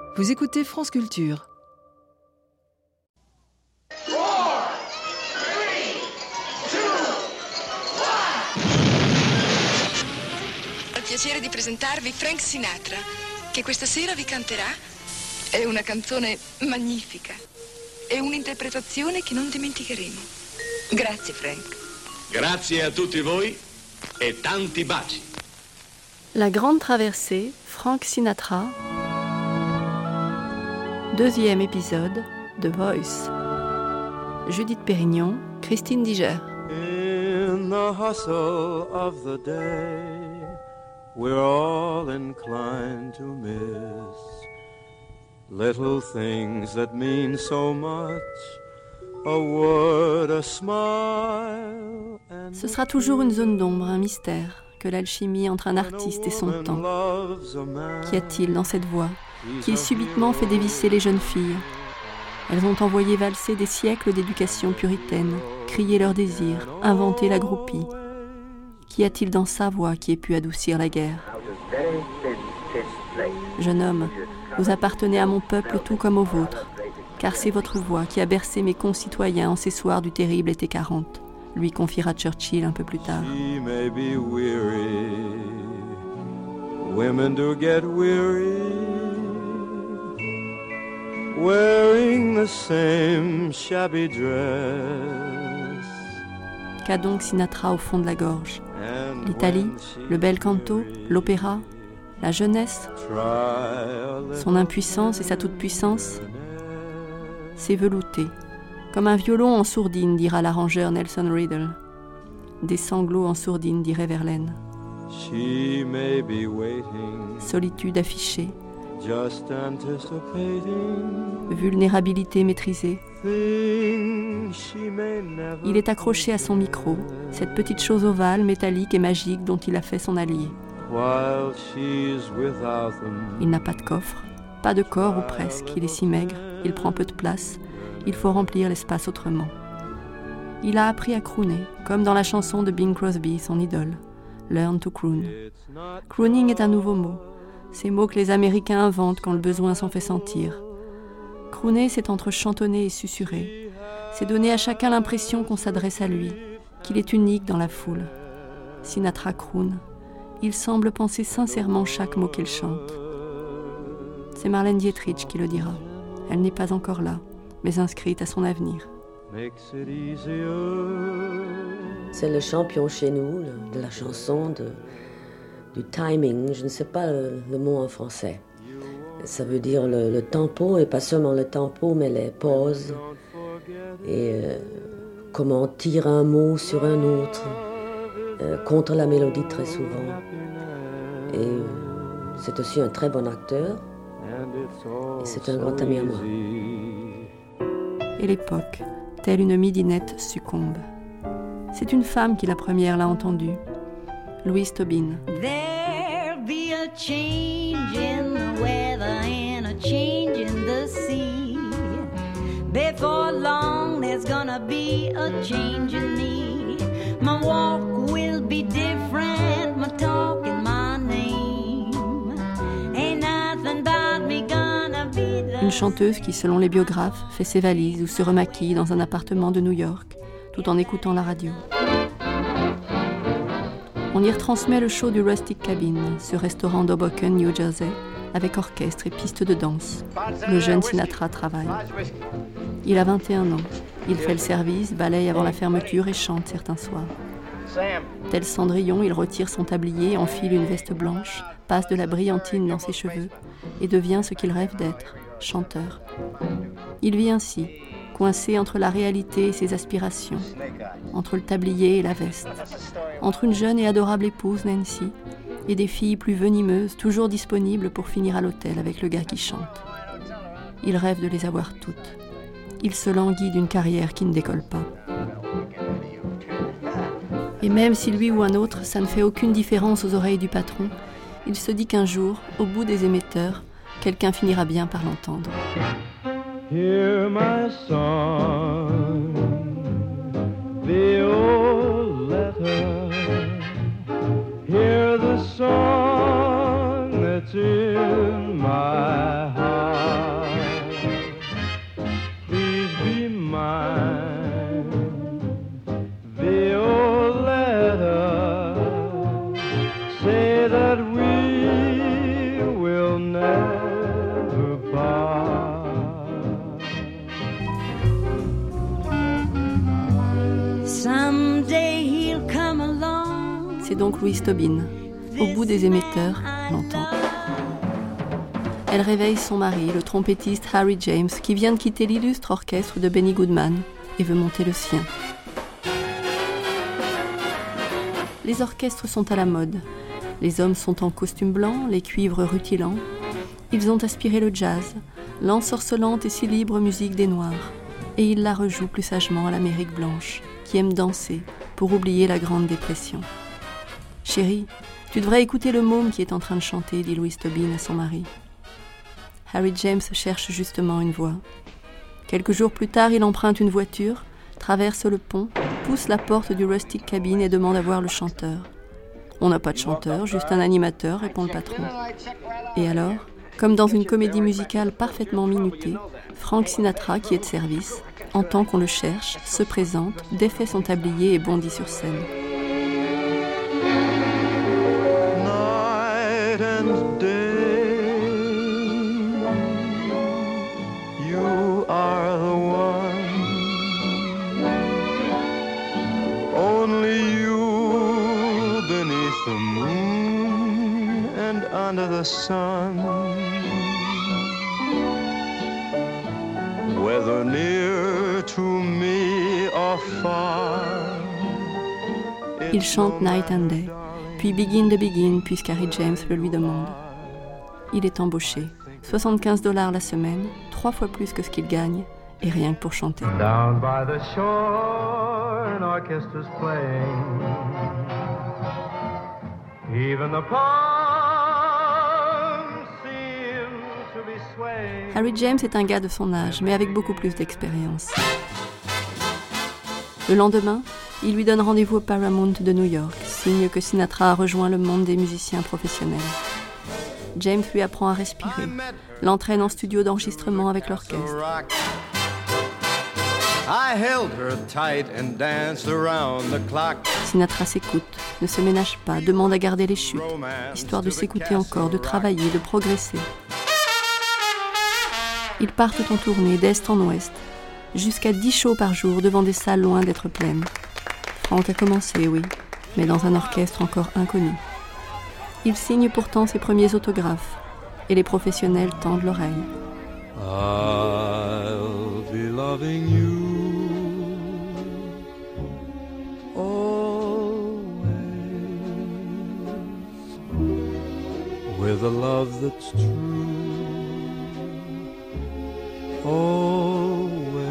Vous écoutez France Culture. Ho il piacere di presentarvi Frank Sinatra, che questa sera vi canterà. È una canzone magnifica. È un'interpretazione che non dimenticheremo. Grazie, Frank. Grazie a tutti voi e tanti baci. La Grande Traversée, Frank Sinatra. Deuxième épisode, The Voice. Judith Pérignon, Christine Diger. In the hustle of the day, we're all inclined to miss little things that mean so much. A word, a smile. Ce sera toujours une zone d'ombre, un mystère, que l'alchimie entre un artiste et son temps. Qu'y a-t-il dans cette voix qui subitement fait dévisser les jeunes filles? Elles ont envoyé valser des siècles d'éducation puritaine, crié leurs désirs, inventé la groupie. Qu'y a-t-il dans sa voix qui ait pu adoucir la guerre? Jeune homme, vous appartenez à mon peuple tout comme au vôtre, car c'est votre voix qui a bercé mes concitoyens en ces soirs du terrible été 40, lui confiera Churchill un peu plus tard. She may be weary. Women do get weary. Wearing the same shabby dress. Qu'a donc Sinatra au fond de la gorge? L'Italie, le bel canto, l'opéra, la jeunesse, son impuissance et sa toute-puissance? C'est velouté, comme un violon en sourdine, dira l'arrangeur Nelson Riddle. Des sanglots en sourdine, dirait Verlaine. She may be waiting, Solitude affichée, just anticipating vulnérabilité maîtrisée. things she may never. Il est accroché à son micro, cette petite chose ovale, métallique et magique dont il a fait son allié. While she's without them. Il n'a pas de coffre, pas de corps ou presque, il est si maigre, il prend peu de place, il faut remplir l'espace autrement. Il a appris à crooner, comme dans la chanson de Bing Crosby, son idole. Learn to croon. Crooning est un nouveau mot, ces mots que les Américains inventent quand le besoin s'en fait sentir. Crooner, c'est entre chantonner et susurrer. C'est donner à chacun l'impression qu'on s'adresse à lui, qu'il est unique dans la foule. Sinatra croon. Il semble penser sincèrement chaque mot qu'il chante. C'est Marlène Dietrich qui le dira. Elle n'est pas encore là, mais inscrite à son avenir. Makes it easier. C'est le champion chez nous de la chanson, du timing. Je ne sais pas le mot en français. Ça veut dire le tempo, et pas seulement le tempo, mais les pauses. Et comment on tire un mot sur un autre, contre la mélodie très souvent. Et c'est aussi un très bon acteur. Et c'est un grand ami à moi. Et l'époque, telle une midinette, succombe. C'est une femme qui la première l'a entendue, Louise Tobin. There'll be a change in the weather and a change in the sea. Before long there's gonna be a change in me. My walk will be different, my talk and my name. Ain't nothing about me gonna be the Une chanteuse qui, selon les biographes, fait ses valises ou se remaquille dans un appartement de New York, tout en écoutant la radio. On y retransmet le show du Rustic Cabin, ce restaurant d'Hoboken, New Jersey, avec orchestre et piste de danse. Le jeune Sinatra travaille. Il a 21 ans. Il fait le service, balaye avant la fermeture et chante certains soirs. Tel Cendrillon, il retire son tablier, enfile une veste blanche, passe de la brillantine dans ses cheveux et devient ce qu'il rêve d'être, chanteur. Il vit ainsi, coincé entre la réalité et ses aspirations, entre le tablier et la veste, entre une jeune et adorable épouse, Nancy, et des filles plus venimeuses, toujours disponibles pour finir à l'hôtel avec le gars qui chante. Il rêve de les avoir toutes. Il se languit d'une carrière qui ne décolle pas. Et même si lui ou un autre, ça ne fait aucune différence aux oreilles du patron, il se dit qu'un jour, au bout des émetteurs, quelqu'un finira bien par l'entendre. Hear my song, the old letter. Hear the song that's in my heart. say that we will never part. Someday he'll come along. C'est donc Louise Tobin. Au bout des émetteurs, l'entend. Elle réveille son mari, le trompettiste Harry James, qui vient de quitter l'illustre orchestre de Benny Goodman et veut monter le sien. Les orchestres sont à la mode. Les hommes sont en costume blanc, les cuivres rutilants. Ils ont aspiré le jazz, l'ensorcelante et si libre musique des Noirs. Et ils la rejouent plus sagement à l'Amérique blanche, qui aime danser pour oublier la Grande Dépression. « Chérie, tu devrais écouter le môme qui est en train de chanter, dit Louise Tobin à son mari. » Harry James cherche justement une voix. Quelques jours plus tard, il emprunte une voiture, traverse le pont, pousse la porte du Rustic Cabin et demande à voir le chanteur. « On n'a pas de chanteur, juste un animateur, répond le patron. » Et alors, comme dans une comédie musicale parfaitement minutée, Frank Sinatra, qui est de service, entend qu'on le cherche, se présente, défait son tablier et bondit sur scène. Night and day, you are the one. Only you beneath the moon and under the sun. Whether near to me or far. Il chante Night and Day, puis Begin the Begin, puisqu'Harry James le lui demande. Il est embauché, $75 la semaine, 3 fois plus que ce qu'il gagne, et rien que pour chanter. Down by the shore, an orchestra's playing. Even the palms seem to be swaying. Harry James est un gars de son âge, mais avec beaucoup plus d'expérience. Le lendemain, il lui donne rendez-vous au Paramount de New York, signe que Sinatra a rejoint le monde des musiciens professionnels. James lui apprend à respirer, l'entraîne en studio d'enregistrement avec l'orchestre. Sinatra s'écoute, ne se ménage pas, demande à garder les chutes, histoire de s'écouter encore, de travailler, de progresser. Ils partent en tournée d'est en ouest, jusqu'à 10 shows par jour devant des salles loin d'être pleines. Frank a commencé, oui, mais dans un orchestre encore inconnu. Il signe pourtant ses premiers autographes, et les professionnels tendent l'oreille. I'll be loving you always with a love that's true always.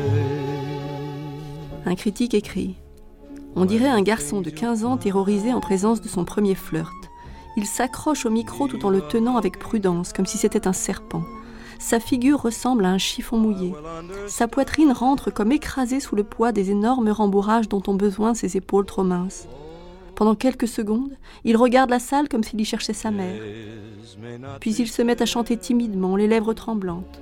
Un critique écrit « On dirait un garçon de 15 ans terrorisé en présence de son premier flirt. Il s'accroche au micro tout en le tenant avec prudence, comme si c'était un serpent. Sa figure ressemble à un chiffon mouillé. Sa poitrine rentre comme écrasée sous le poids des énormes rembourrages dont ont besoin ses épaules trop minces. Pendant quelques secondes, il regarde la salle comme s'il y cherchait sa mère. Puis il se met à chanter timidement, les lèvres tremblantes.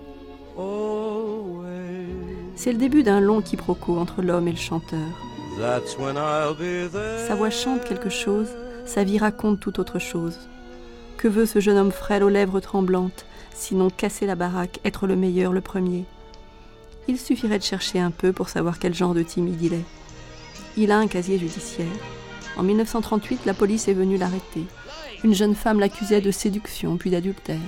C'est le début d'un long quiproquo entre l'homme et le chanteur. Sa voix chante quelque chose, sa vie raconte tout autre chose. Que veut ce jeune homme frêle aux lèvres tremblantes, sinon casser la baraque, être le meilleur, le premier? Il suffirait de chercher un peu pour savoir quel genre de timide il est. Il a un casier judiciaire. En 1938, la police est venue l'arrêter. Une jeune femme l'accusait de séduction puis d'adultère.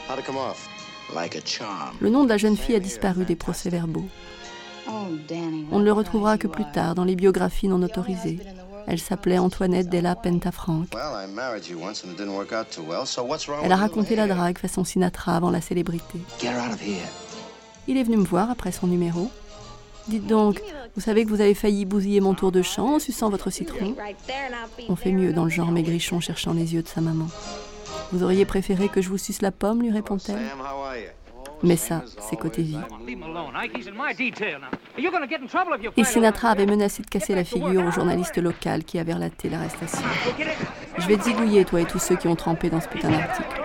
Le nom de la jeune fille a disparu des procès-verbaux. On ne le retrouvera que plus tard dans les biographies non autorisées. Elle s'appelait Antoinette Della Pentafranc. Elle a raconté la drague façon Sinatra avant la célébrité. Il est venu me voir après son numéro. Dites donc, vous savez que vous avez failli bousiller mon tour de chant en suçant votre citron? On fait mieux dans le genre maigrichon cherchant les yeux de sa maman. Vous auriez préféré que je vous suce la pomme, lui répond-elle. Mais ça, c'est côté vie. Et Sinatra avait menacé de casser la figure au journaliste local qui avait relaté l'arrestation. Je vais te zigouiller, toi et tous ceux qui ont trempé dans ce putain d'article.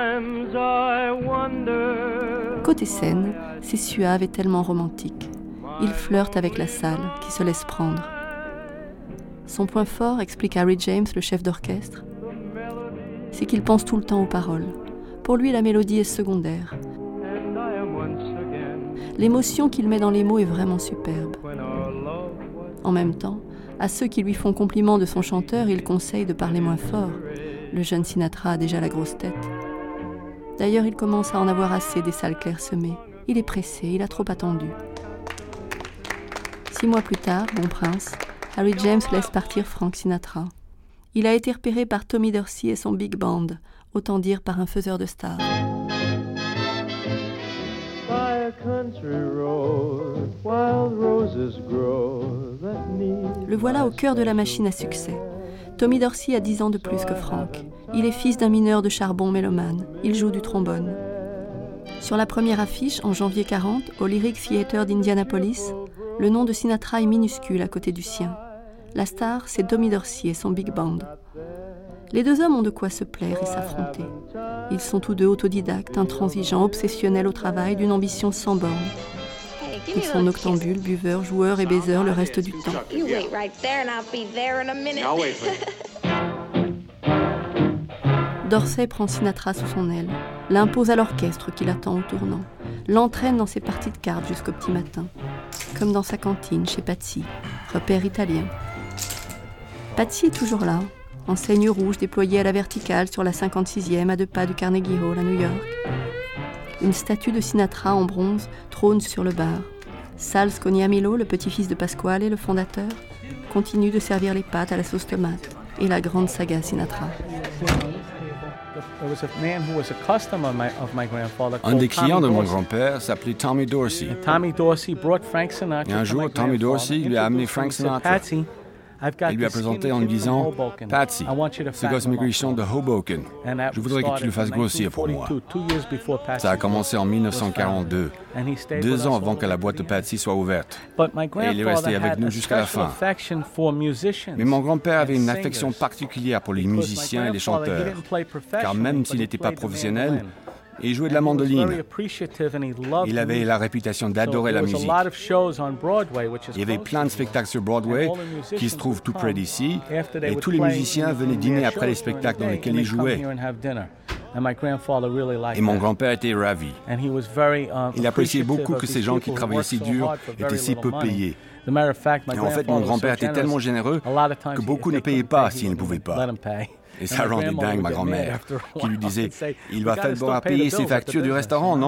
Côté scène, c'est suave et tellement romantique. il flirte avec la salle, qui se laisse prendre. Son point fort, explique Harry James, le chef d'orchestre, c'est qu'il pense tout le temps aux paroles. Pour lui, la mélodie est secondaire. L'émotion qu'il met dans les mots est vraiment superbe. En même temps, à ceux qui lui font compliment de son chanteur, il conseille de parler moins fort. Le jeune Sinatra a déjà la grosse tête. D'ailleurs, il commence à en avoir assez des salles clairsemées. Il est pressé, il a trop attendu. 6 mois plus tard, bon prince, Harry James laisse partir Frank Sinatra. Il a été repéré par Tommy Dorsey et son big band, autant dire par un faiseur de stars. Le voilà au cœur de la machine à succès. Tommy Dorsey a 10 ans de plus que Frank. Il est fils d'un mineur de charbon mélomane. Il joue du trombone. Sur la première affiche, en janvier 40, au Lyric Theatre d'Indianapolis, le nom de Sinatra est minuscule à côté du sien. La star, c'est Tommy Dorsey et son big band. Les deux hommes ont de quoi se plaire et s'affronter. Ils sont tous deux autodidactes, intransigeants, obsessionnels au travail, d'une ambition sans borne. Ils sont noctambules, buveurs, joueurs et baiseurs le reste du temps. Dorsey prend Sinatra sous son aile, l'impose à l'orchestre qui l'attend au tournant, l'entraîne dans ses parties de cartes jusqu'au petit matin, comme dans sa cantine chez Patsy, repère italien. Patsy est toujours là, enseigne rouge déployée à la verticale sur la 56e à 2 pas du Carnegie Hall à New York. Une statue de Sinatra en bronze trône sur le bar. Sal Scognamillo, le petit-fils de Pasquale, le fondateur, continue de servir les pâtes à la sauce tomate et la grande saga Sinatra. Un des clients de mon grand-père s'appelait Tommy Dorsey. Et un jour, Tommy Dorsey lui a amené Frank Sinatra. Il lui a présenté en lui disant « Patsy, ce gosse maigrichon de Hoboken, je voudrais que tu le fasses grossir pour moi. » Ça a commencé en 1942, 2 ans avant que la boîte de Patsy soit ouverte. Et il est resté avec nous jusqu'à la fin. Mais mon grand-père avait une affection particulière pour les musiciens et les chanteurs, car même s'il n'était pas professionnel, il jouait de la mandoline. Il avait la réputation d'adorer la musique. Il y avait plein de spectacles sur Broadway qui se trouvent tout près d'ici, et tous les musiciens venaient dîner après les spectacles dans lesquels il jouait. Et mon grand-père était ravi. Il appréciait beaucoup que ces gens qui travaillaient si dur étaient si peu payés. Et en fait, mon grand-père était tellement généreux que beaucoup ne payaient pas s'ils ne pouvaient pas. Et ça rendait dingue ma grand-mère, qui lui disait « Il va falloir payer ses factures du restaurant, non ?»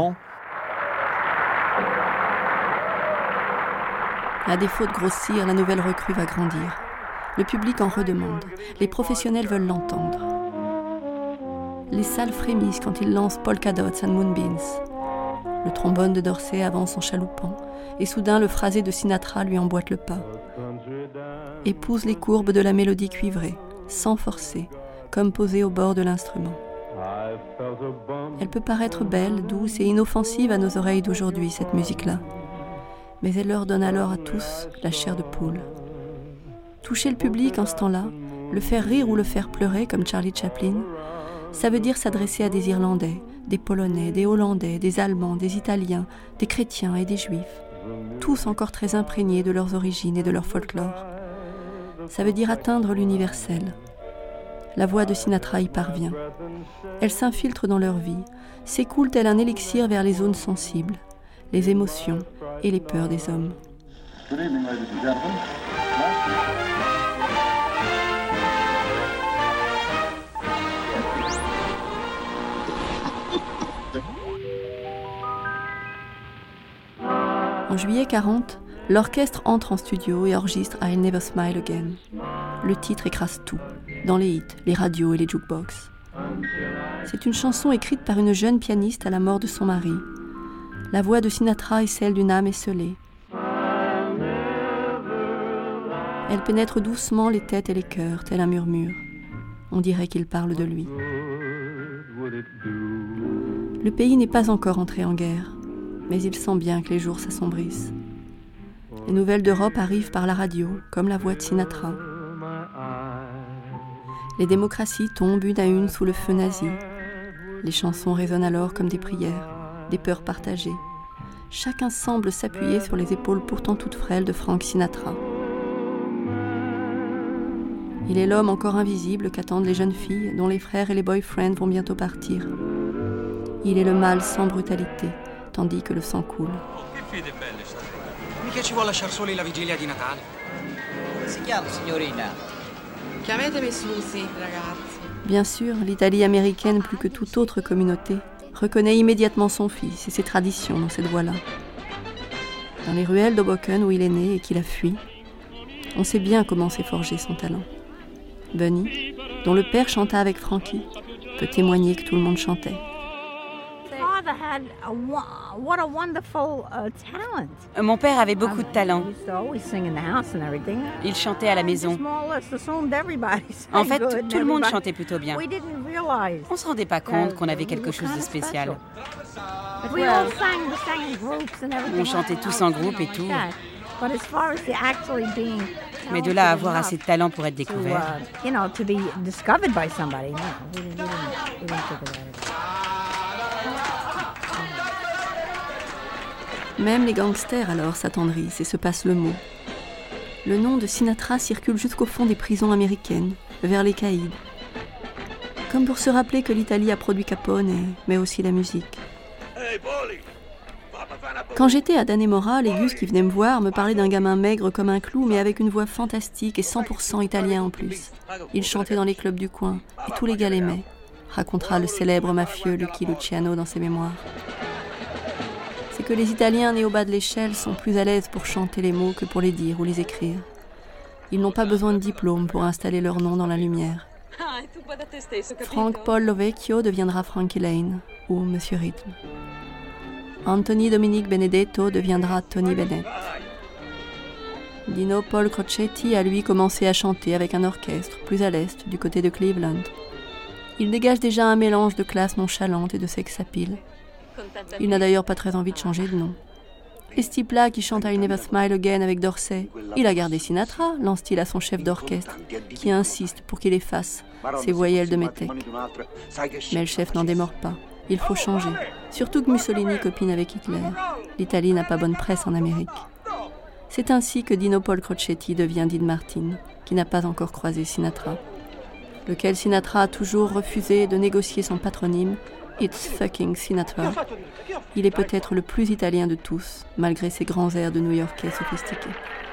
À défaut de grossir, la nouvelle recrue va grandir. Le public en redemande. Les professionnels veulent l'entendre. Les salles frémissent quand il lance Polka Dots and Moonbeams. Le trombone de Dorsey avance en chaloupant, et soudain le phrasé de Sinatra lui emboîte le pas. Épouse les courbes de la mélodie cuivrée, sans forcer, comme posée au bord de l'instrument. Elle peut paraître belle, douce et inoffensive à nos oreilles d'aujourd'hui, cette musique-là. Mais elle leur donne alors à tous la chair de poule. Toucher le public en ce temps-là, le faire rire ou le faire pleurer, comme Charlie Chaplin, ça veut dire s'adresser à des Irlandais, des Polonais, des Hollandais, des Allemands, des Italiens, des chrétiens et des Juifs, tous encore très imprégnés de leurs origines et de leur folklore. Ça veut dire atteindre l'universel. La voix de Sinatra y parvient. Elle s'infiltre dans leur vie, s'écoule tel un élixir vers les zones sensibles, les émotions et les peurs des hommes. Good evening, ladies and gentlemen. En juillet 40, l'orchestre entre en studio et enregistre I'll Never Smile Again. Le titre écrase tout, dans les hits, les radios et les jukebox. C'est une chanson écrite par une jeune pianiste à la mort de son mari. La voix de Sinatra est celle d'une âme esseulée. Elle pénètre doucement les têtes et les cœurs, tel un murmure. On dirait qu'il parle de lui. Le pays n'est pas encore entré en guerre, mais il sent bien que les jours s'assombrissent. Les nouvelles d'Europe arrivent par la radio, comme la voix de Sinatra. Les démocraties tombent une à une sous le feu nazi. Les chansons résonnent alors comme des prières, des peurs partagées. chacun semble s'appuyer sur les épaules pourtant toutes frêles de Frank Sinatra. Il est l'homme encore invisible qu'attendent les jeunes filles, dont les frères et les boyfriends vont bientôt partir. Il est le mâle sans brutalité, tandis que le sang coule. Mica ci vuole lasciar soli la vigilia di Natale. Come si chiama, signorina? Chiamatemi Susi, ragazzi. Bien sûr, l'Italie américaine, plus que toute autre communauté, reconnaît immédiatement son fils et ses traditions dans cette voie-là. Dans les ruelles d'Hoboken où il est né et qu'il a fui, on sait bien comment s'est forgé son talent. Bunny, dont le père chanta avec Frankie, peut témoigner que tout le monde chantait. Mon père avait beaucoup de talent. Il chantait à la maison. En fait, tout le monde chantait plutôt bien. On ne se rendait pas compte qu'on avait quelque chose de spécial. On chantait tous en groupe et tout. Mais de là à avoir assez de talent pour être découvert. Même les gangsters alors s'attendrissent et se passent le mot. Le nom de Sinatra circule jusqu'au fond des prisons américaines, vers les caïds. Comme pour se rappeler que l'Italie a produit Capone, mais aussi la musique. Quand j'étais à Dannemora, les Gus qui venaient me voir me parlaient d'un gamin maigre comme un clou, mais avec une voix fantastique et 100% italien en plus. Il chantait dans les clubs du coin, et tous les gars l'aimaient, racontera le célèbre mafieux Lucky Luciano dans ses mémoires. C'est que les Italiens nés au bas de l'échelle sont plus à l'aise pour chanter les mots que pour les dire ou les écrire. Ils n'ont pas besoin de diplôme pour installer leur nom dans la lumière. Frank Paul Lovecchio deviendra Frankie Lane, ou Monsieur Rhythm. Anthony Dominique Benedetto deviendra Tony Bennett. Dino Paul Crocetti a lui commencé à chanter avec un orchestre plus à l'est, du côté de Cleveland. Il dégage déjà un mélange de classe nonchalante et de sex appeal. Il n'a d'ailleurs pas très envie de changer de nom. Et ce type-là qui chante I Never Smile Again avec Dorsey, il a gardé Sinatra, lance-t-il à son chef d'orchestre, qui insiste pour qu'il efface ses voyelles de métèque. Mais le chef n'en démord pas. Il faut changer. Surtout que Mussolini copine avec Hitler. L'Italie n'a pas bonne presse en Amérique. C'est ainsi que Dino Paul Crocetti devient Dean Martin, qui n'a pas encore croisé Sinatra. Lequel Sinatra a toujours refusé de négocier son patronyme, It's fucking Sinatra. Il est peut-être le plus italien de tous, malgré ses grands airs de New-Yorkais sophistiqués.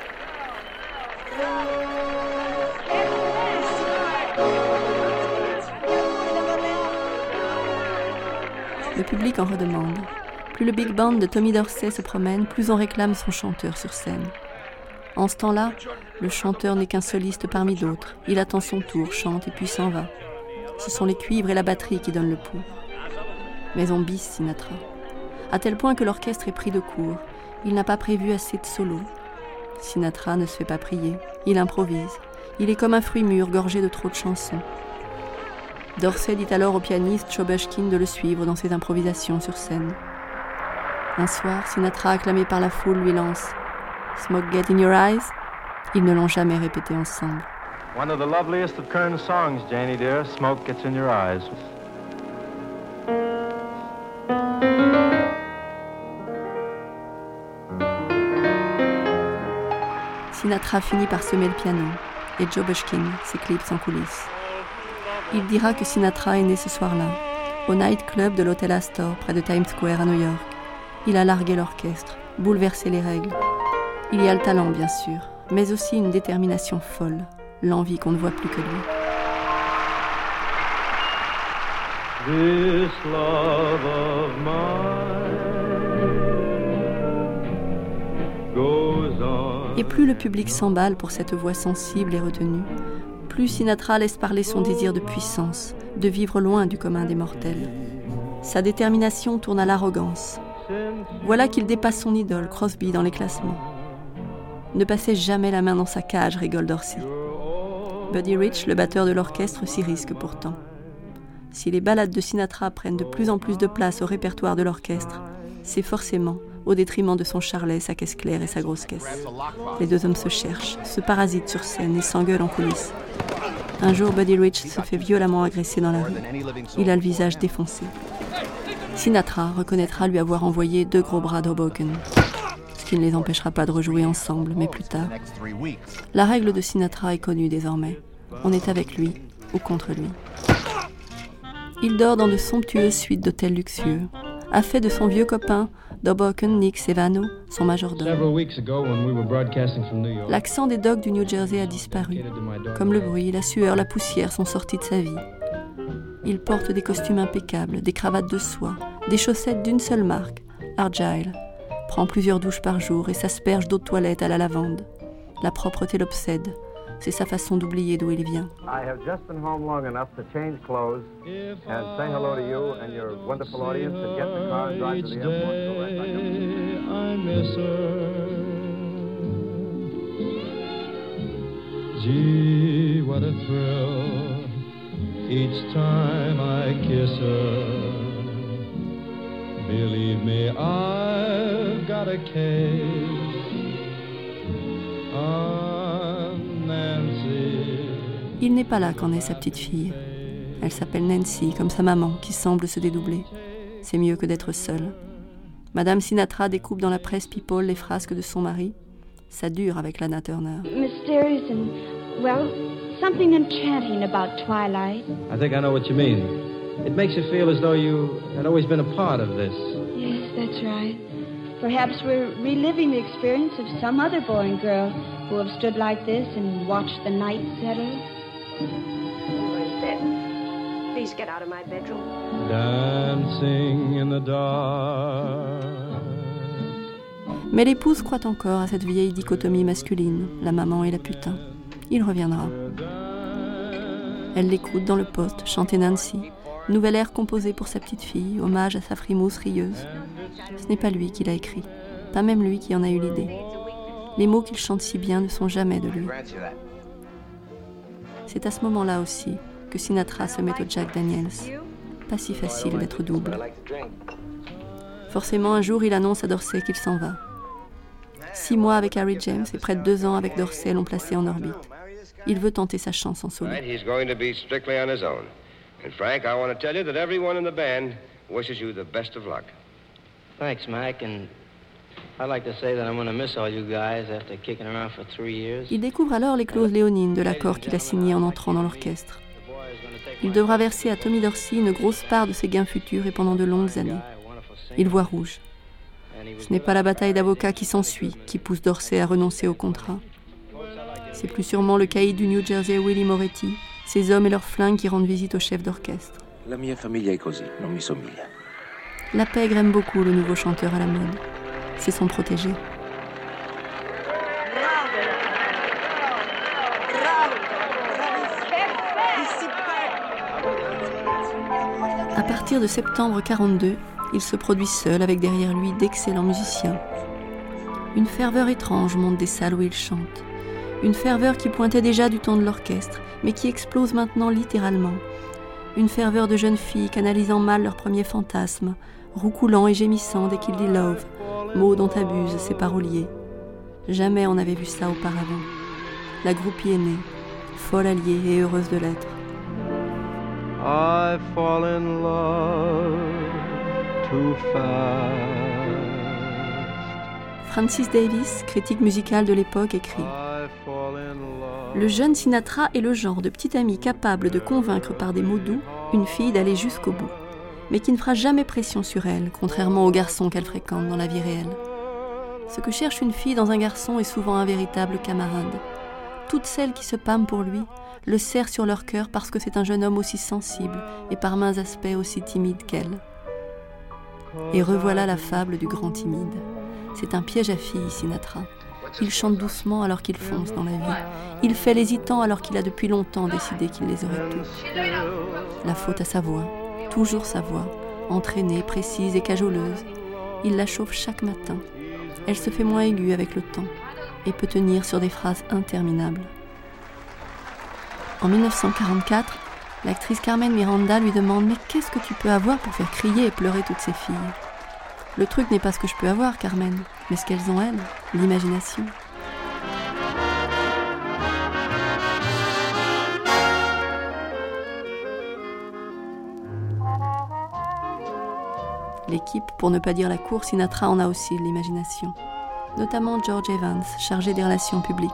Le public en redemande. Plus le big band de Tommy Dorsey se promène, plus on réclame son chanteur sur scène. En ce temps-là, le chanteur n'est qu'un soliste parmi d'autres. Il attend son tour, chante et puis s'en va. Ce sont les cuivres et la batterie qui donnent le pouls. Mais on bise Sinatra, à tel point que l'orchestre est pris de court. Il n'a pas prévu assez de solos. Sinatra ne se fait pas prier, il improvise. Il est comme un fruit mûr, gorgé de trop de chansons. Dorsey dit alors au pianiste Chobushkin de le suivre dans ses improvisations sur scène. Un soir, Sinatra, acclamé par la foule, lui lance « Smoke get in your eyes ?» Ils ne l'ont jamais répété ensemble. One of the loveliest of Kern's songs, Janie dear, Smoke Gets in Your Eyes. Sinatra finit par semer le piano et Joe Bushkin s'éclipse en coulisses. Il dira que Sinatra est né ce soir-là, au nightclub de l'hôtel Astor, près de Times Square à New York. Il a largué l'orchestre, bouleversé les règles. Il y a le talent, bien sûr, mais aussi une détermination folle, l'envie qu'on ne voit plus que lui. This love of mine goes on. Et plus le public s'emballe pour cette voix sensible et retenue, plus Sinatra laisse parler son désir de puissance, de vivre loin du commun des mortels. Sa détermination tourne à l'arrogance. Voilà qu'il dépasse son idole, Crosby, dans les classements. Ne passez jamais la main dans sa cage, rigole Dorsey. Buddy Rich, le batteur de l'orchestre, s'y risque pourtant. Si les ballades de Sinatra prennent de plus en plus de place au répertoire de l'orchestre, c'est forcément au détriment de son charlet, sa caisse claire et sa grosse caisse. Les deux hommes se cherchent, se parasitent sur scène et s'engueulent en coulisses. Un jour, Buddy Rich se fait violemment agresser dans la rue. Il a le visage défoncé. Sinatra reconnaîtra lui avoir envoyé 2 gros bras d'Hoboken, ce qui ne les empêchera pas de rejouer ensemble, mais plus tard. La règle de Sinatra est connue désormais. On est avec lui ou contre lui. Il dort dans de somptueuses suites d'hôtels luxueux, a fait de son vieux copain d'Hoboken, Nick Sevano, son majordome. L'accent des docks du New Jersey a disparu. Comme le bruit, la sueur, la poussière sont sortis de sa vie. Il porte des costumes impeccables, des cravates de soie, des chaussettes d'une seule marque, Argyle, prend plusieurs douches par jour et s'asperge d'eau de toilette à la lavande. La propreté l'obsède. C'est sa façon d'oublier d'où il vient. I have just been home long enough to change clothes and say hello to you and your wonderful audience and get in the car and drive to the airport. I miss her. Gee, what a thrill each time I kiss her. Believe me, I've got a case. Il n'est pas là quand naît sa petite fille. Elle s'appelle Nancy, comme sa maman, qui semble se dédoubler. C'est mieux que d'être seule. Madame Sinatra découpe dans la presse People les frasques de son mari. Ça dure avec Lana Turner. Mysterious and, well, something enchanting about Twilight. I think I know what you mean. It makes you feel as though you had always been a part of this. Yes, that's right. Perhaps we're reliving the experience of some other boy and girl who have stood like this and watched the night settle. Please get out of my bedroom. Dancing in the dark. Mais l'épouse croit encore à cette vieille dichotomie masculine, la maman et la putain. Il reviendra. Elle l'écoute dans le poste chanter Nancy, nouvel air composé pour sa petite fille, hommage à sa frimousse rieuse. Ce n'est pas lui qui l'a écrit, pas même lui qui en a eu l'idée. Les mots qu'il chante si bien ne sont jamais de lui. C'est à ce moment-là aussi que Sinatra se met au Jack Daniels. Pas si facile d'être double. Forcément, un jour, il annonce à Dorsey qu'il s'en va. 6 mois avec Harry James et près de 2 ans avec Dorsey l'ont placé en orbite. Il veut tenter sa chance en solo. He's going to be strictly on his own. And Frank, I want to tell you that everyone in the band wishes you the best of luck. Thanks, Mac, and I'd like to say that I'm going to miss all you guys after kicking around for 3 years. Il découvre alors les clauses léonines de l'accord qu'il a signé en entrant dans l'orchestre. Il devra verser à Tommy Dorsey une grosse part de ses gains futurs et pendant de longues années. Il voit rouge. Ce n'est pas la bataille d'avocats qui s'ensuit qui pousse Dorsey à renoncer au contrat. C'est plus sûrement le caïd du New Jersey Willie Moretti, ses hommes et leurs flingues qui rendent visite au chef d'orchestre. La mia famiglia è così, non mi somiglia. La Pègre aime beaucoup le nouveau chanteur à la mode. C'est son protégé. À partir de septembre 1942, il se produit seul avec derrière lui d'excellents musiciens. Une ferveur étrange monte des salles où il chante. Une ferveur qui pointait déjà du temps de l'orchestre, mais qui explose maintenant littéralement. Une ferveur de jeunes filles canalisant mal leurs premiers fantasmes, roucoulant et gémissant dès qu'il dit « love », mot dont abusent ses paroliers. Jamais on n'avait vu ça auparavant. La groupie est née, folle alliée et heureuse de l'être. I fall in love too fast. Francis Davis, critique musical de l'époque, écrit « Le jeune Sinatra est le genre de petit ami capable de convaincre par des mots doux une fille d'aller jusqu'au bout, mais qui ne fera jamais pression sur elle, contrairement aux garçons qu'elle fréquente dans la vie réelle. Ce que cherche une fille dans un garçon est souvent un véritable camarade. Toutes celles qui se pâment pour lui le serrent sur leur cœur parce que c'est un jeune homme aussi sensible et par mains aspects aussi timide qu'elle. Et revoilà la fable du grand timide. C'est un piège à filles, Sinatra. Il chante doucement alors qu'il fonce dans la vie. Il fait l'hésitant alors qu'il a depuis longtemps décidé qu'il les aurait toutes. La faute à sa voix, toujours sa voix, entraînée, précise et cajoleuse. Il la chauffe chaque matin. Elle se fait moins aiguë avec le temps et peut tenir sur des phrases interminables. En 1944, l'actrice Carmen Miranda lui demande « Mais qu'est-ce que tu peux avoir pour faire crier et pleurer toutes ces filles ?» Le truc n'est pas ce que je peux avoir, Carmen, mais ce qu'elles ont, elles, l'imagination. L'équipe, pour ne pas dire la cour, Sinatra en a aussi l'imagination. Notamment George Evans, chargé des relations publiques.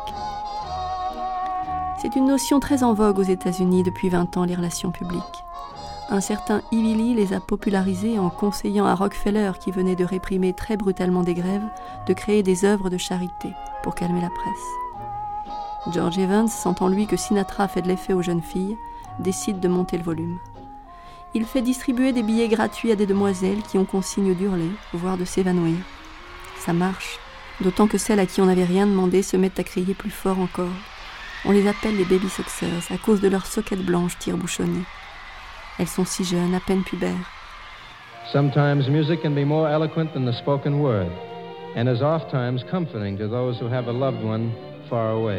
C'est une notion très en vogue aux États-Unis depuis 20 ans, les relations publiques. Un certain Ivy Lee les a popularisées en conseillant à Rockefeller, qui venait de réprimer très brutalement des grèves, de créer des œuvres de charité pour calmer la presse. George Evans, sentant lui que Sinatra fait de l'effet aux jeunes filles, décide de monter le volume. Il fait distribuer des billets gratuits à des demoiselles qui ont consigne d'hurler, voire de s'évanouir. Ça marche, d'autant que celles à qui on n'avait rien demandé se mettent à crier plus fort encore. On les appelle les baby sucksers à cause de leurs soquettes blanches tire-bouchonnées. Elles sont si jeunes, à peine pubères. Sometimes music can be more eloquent than the spoken word, and is ofttimes comforting to those who have a loved one far away.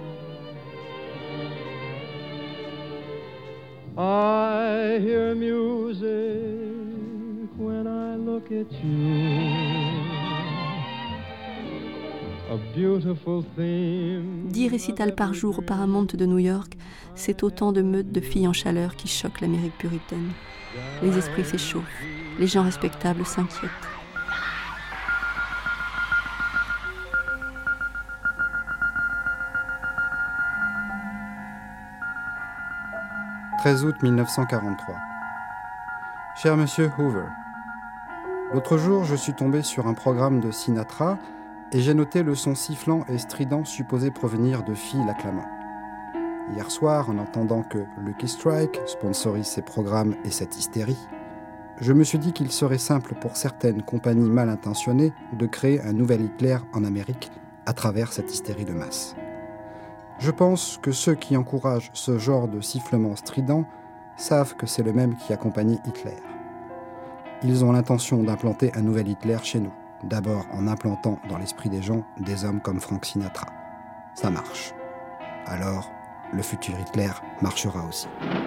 I hear music when I look at you. A beautiful theme. 10 récitals par jour au Paramount de New York, c'est autant de meutes de filles en chaleur qui choquent l'Amérique puritaine. Les esprits s'échauffent, les gens respectables s'inquiètent. « 13 août 1943. Cher Monsieur Hoover, l'autre jour, je suis tombé sur un programme de Sinatra et j'ai noté le son sifflant et strident supposé provenir de filles l'acclamant. Hier soir, en entendant que Lucky Strike sponsorise ces programmes et cette hystérie, je me suis dit qu'il serait simple pour certaines compagnies mal intentionnées de créer un nouvel Hitler en Amérique à travers cette hystérie de masse. Je pense que ceux qui encouragent ce genre de sifflement strident savent que c'est le même qui accompagnait Hitler. Ils ont l'intention d'implanter un nouvel Hitler chez nous, d'abord en implantant dans l'esprit des gens des hommes comme Frank Sinatra. Ça marche. Alors, le futur Hitler marchera aussi.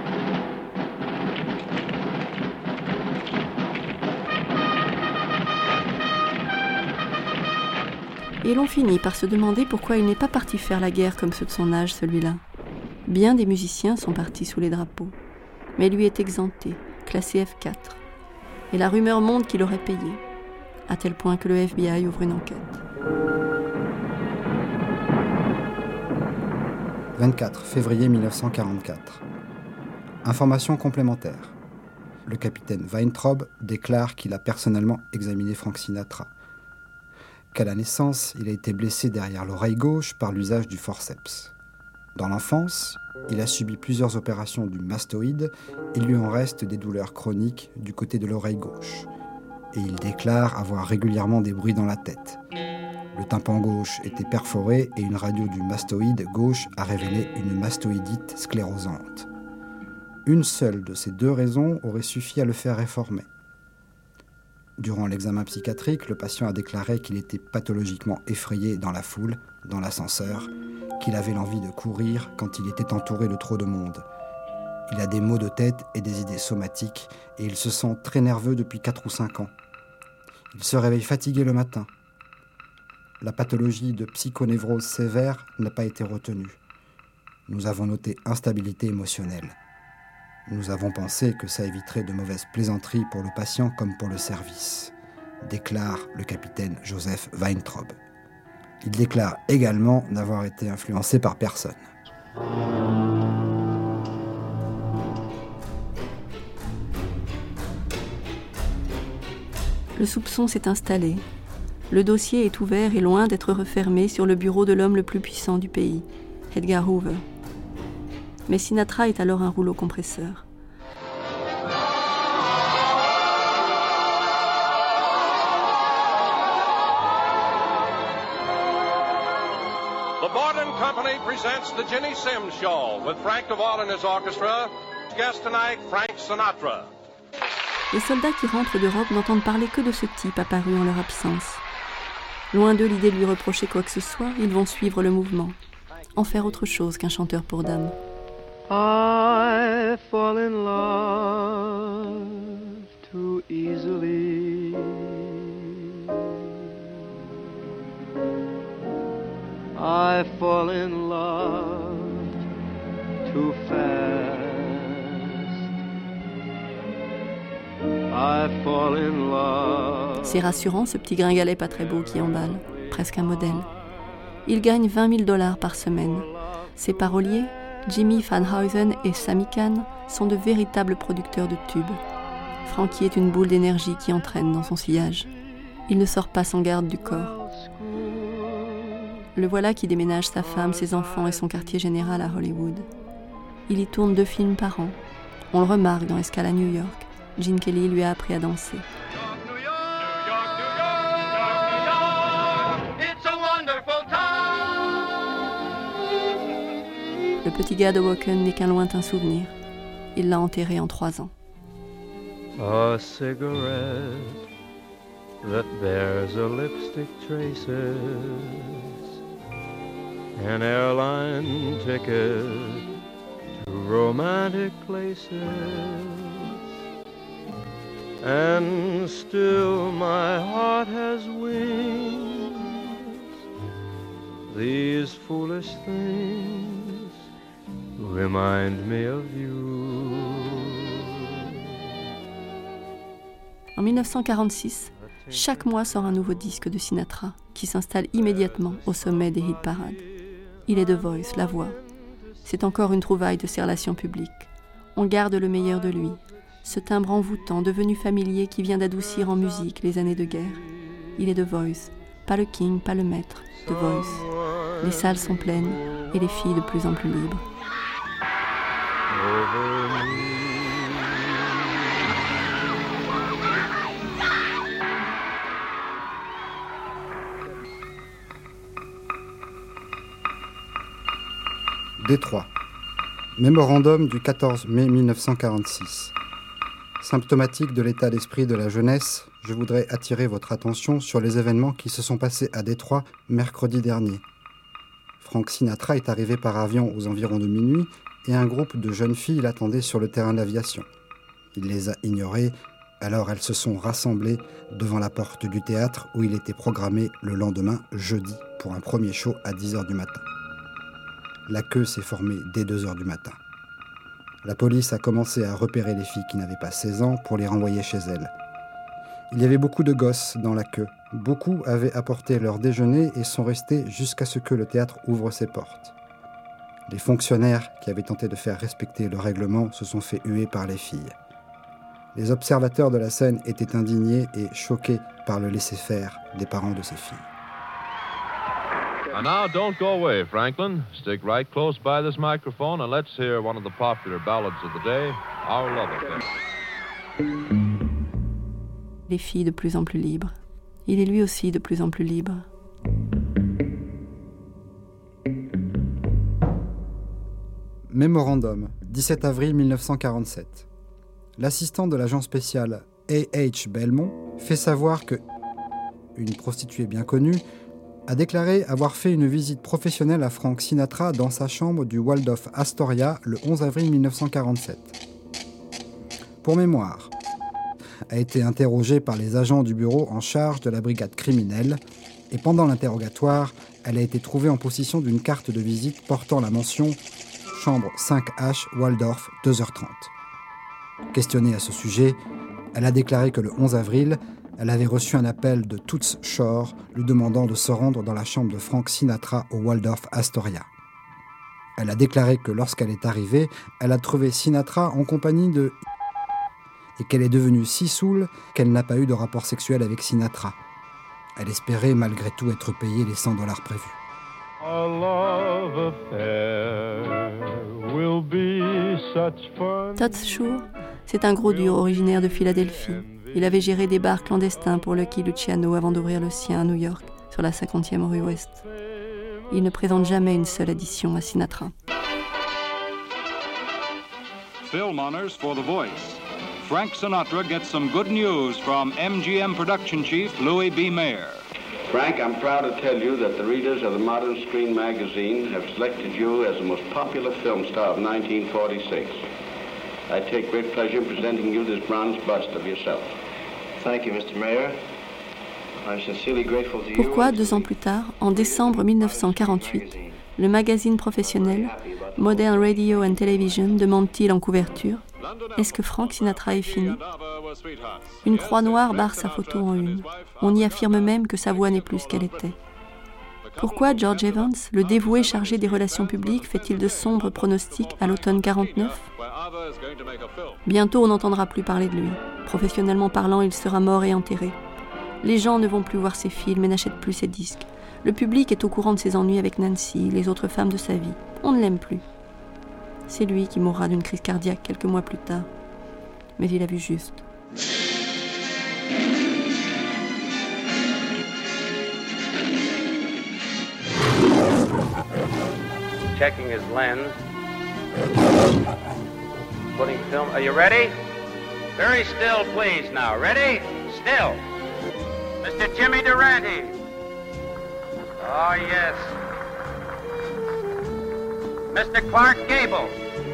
Et l'on finit par se demander pourquoi il n'est pas parti faire la guerre comme ceux de son âge, celui-là. Bien des musiciens sont partis sous les drapeaux, mais lui est exempté, classé F4. Et la rumeur monte qu'il aurait payé, à tel point que le FBI ouvre une enquête. 24 février 1944. Information complémentaire. Le capitaine Weintraub déclare qu'il a personnellement examiné Frank Sinatra. Qu'à la naissance, il a été blessé derrière l'oreille gauche par l'usage du forceps. Dans l'enfance, il a subi plusieurs opérations du mastoïde et il lui en reste des douleurs chroniques du côté de l'oreille gauche. Et il déclare avoir régulièrement des bruits dans la tête. Le tympan gauche était perforé et une radio du mastoïde gauche a révélé une mastoïdite sclérosante. Une seule de ces deux raisons aurait suffi à le faire réformer. Durant l'examen psychiatrique, le patient a déclaré qu'il était pathologiquement effrayé dans la foule, dans l'ascenseur, qu'il avait l'envie de courir quand il était entouré de trop de monde. Il a des maux de tête et des idées somatiques et il se sent très nerveux depuis 4 ou 5 ans. Il se réveille fatigué le matin. La pathologie de psychonévrose sévère n'a pas été retenue. Nous avons noté instabilité émotionnelle. Nous avons pensé que ça éviterait de mauvaises plaisanteries pour le patient comme pour le service, déclare le capitaine Joseph Weintraub. Il déclare également n'avoir été influencé par personne. Le soupçon s'est installé. Le dossier est ouvert et loin d'être refermé sur le bureau de l'homme le plus puissant du pays, Edgar Hoover. Mais Sinatra est alors un rouleau compresseur. The Borden Company presents the Ginny Simms Show with Frank DeVol and his orchestra. Guest tonight, Frank Sinatra. Les soldats qui rentrent d'Europe n'entendent parler que de ce type apparu en leur absence. Loin d'eux l'idée de lui reprocher quoi que ce soit, ils vont suivre le mouvement, en faire autre chose qu'un chanteur pour dames. I fall in love too easily. I fall in love too fast. I C'est rassurant, ce petit gringalet pas très beau qui emballe, presque un modèle. Il gagne $20,000 par semaine. Ses paroliers, Jimmy Van Huysen et Sammy Cahn, sont de véritables producteurs de tubes. Frankie est une boule d'énergie qui entraîne dans son sillage. Il ne sort pas sans garde du corps. Le voilà qui déménage sa femme, ses enfants et son quartier général à Hollywood. Il y tourne 2 films par an. On le remarque dans Escale à New York. Gene Kelly lui a appris à danser. Le petit gars de Woken n'est qu'un lointain souvenir. Il l'a enterré en 3 ans. A cigarette that bears a lipstick traces, an airline ticket to romantic places, and still my heart has wings. These foolish things remind me of you. En 1946, chaque mois sort un nouveau disque de Sinatra qui s'installe immédiatement au sommet des hit parades. Il est The Voice, la voix. C'est encore une trouvaille de ses relations publiques. On garde le meilleur de lui, ce timbre envoûtant devenu familier qui vient d'adoucir en musique les années de guerre. Il est The Voice, pas le king, pas le maître, The Voice. Les salles sont pleines et les filles de plus en plus libres. Détroit. Mémorandum du 14 mai 1946. Symptomatique de l'état d'esprit de la jeunesse, je voudrais attirer votre attention sur les événements qui se sont passés à Détroit mercredi dernier. Frank Sinatra est arrivé par avion aux environs de minuit et un groupe de jeunes filles l'attendait sur le terrain d'aviation. Il les a ignorées, alors elles se sont rassemblées devant la porte du théâtre où il était programmé le lendemain, jeudi, pour un premier show à 10h du matin. La queue s'est formée dès 2h du matin. La police a commencé à repérer les filles qui n'avaient pas 16 ans pour les renvoyer chez elles. Il y avait beaucoup de gosses dans la queue. Beaucoup avaient apporté leur déjeuner et sont restés jusqu'à ce que le théâtre ouvre ses portes. Les fonctionnaires qui avaient tenté de faire respecter le règlement se sont fait huer par les filles. Les observateurs de la scène étaient indignés et choqués par le laisser-faire des parents de ces filles. And now, don't go away, Franklin. Stick right close by this microphone and let's hear one of the popular ballads of the day, Our Love Affair. Les filles de plus en plus libres. Il est lui aussi de plus en plus libre. Mémorandum, 17 avril 1947. L'assistant de l'agent spécial A.H. Belmont fait savoir que une prostituée bien connue a déclaré avoir fait une visite professionnelle à Frank Sinatra dans sa chambre du Waldorf Astoria le 11 avril 1947. Pour mémoire, a été interrogée par les agents du bureau en charge de la brigade criminelle et pendant l'interrogatoire, elle a été trouvée en possession d'une carte de visite portant la mention « Chambre 5H Waldorf 2h30 ». Questionnée à ce sujet, elle a déclaré que le 11 avril, elle avait reçu un appel de Toots Shore lui demandant de se rendre dans la chambre de Frank Sinatra au Waldorf Astoria. Elle a déclaré que lorsqu'elle est arrivée, elle a trouvé Sinatra en compagnie de et qu'elle est devenue si saoule qu'elle n'a pas eu de rapport sexuel avec Sinatra. Elle espérait malgré tout être payée les $100 prévus. Toots Shore, c'est un gros dur originaire de Philadelphie. Il avait géré des bars clandestins pour Lucky Luciano avant d'ouvrir le sien à New York, sur la 50e rue Ouest. Il ne présente jamais une seule addition à Sinatra. Film honors for The Voice. Frank Sinatra gets some good news from MGM production chief Louis B. Mayer. Frank, I'm proud to tell you that the readers of the Modern Screen magazine have selected you as the most popular film star of 1946. I take great pleasure in presenting you this bronze bust of yourself. Thank you, Mr. Mayer. I'm sincerely grateful to you. Pourquoi, 2 ans plus tard, en décembre 1948, le magazine professionnel Modern Radio and Television demande-t-il en couverture Est-ce que Frank Sinatra est fini? Une croix noire barre sa photo en une. On y affirme même que sa voix n'est plus ce qu'elle était. Pourquoi George Evans, le dévoué chargé des relations publiques, fait-il de sombres pronostics à l'automne 49? Bientôt, on n'entendra plus parler de lui. Professionnellement parlant, il sera mort et enterré. Les gens ne vont plus voir ses films et n'achètent plus ses disques. Le public est au courant de ses ennuis avec Nancy, les autres femmes de sa vie. On ne l'aime plus. C'est lui qui mourra d'une crise cardiaque quelques mois plus tard. Mais il a vu juste. Checking his lens. Putting film. Are you ready? Very still, please. Now, ready? Still. Mr. Jimmy Durante. Oh, yes. Mr. Clark Gable.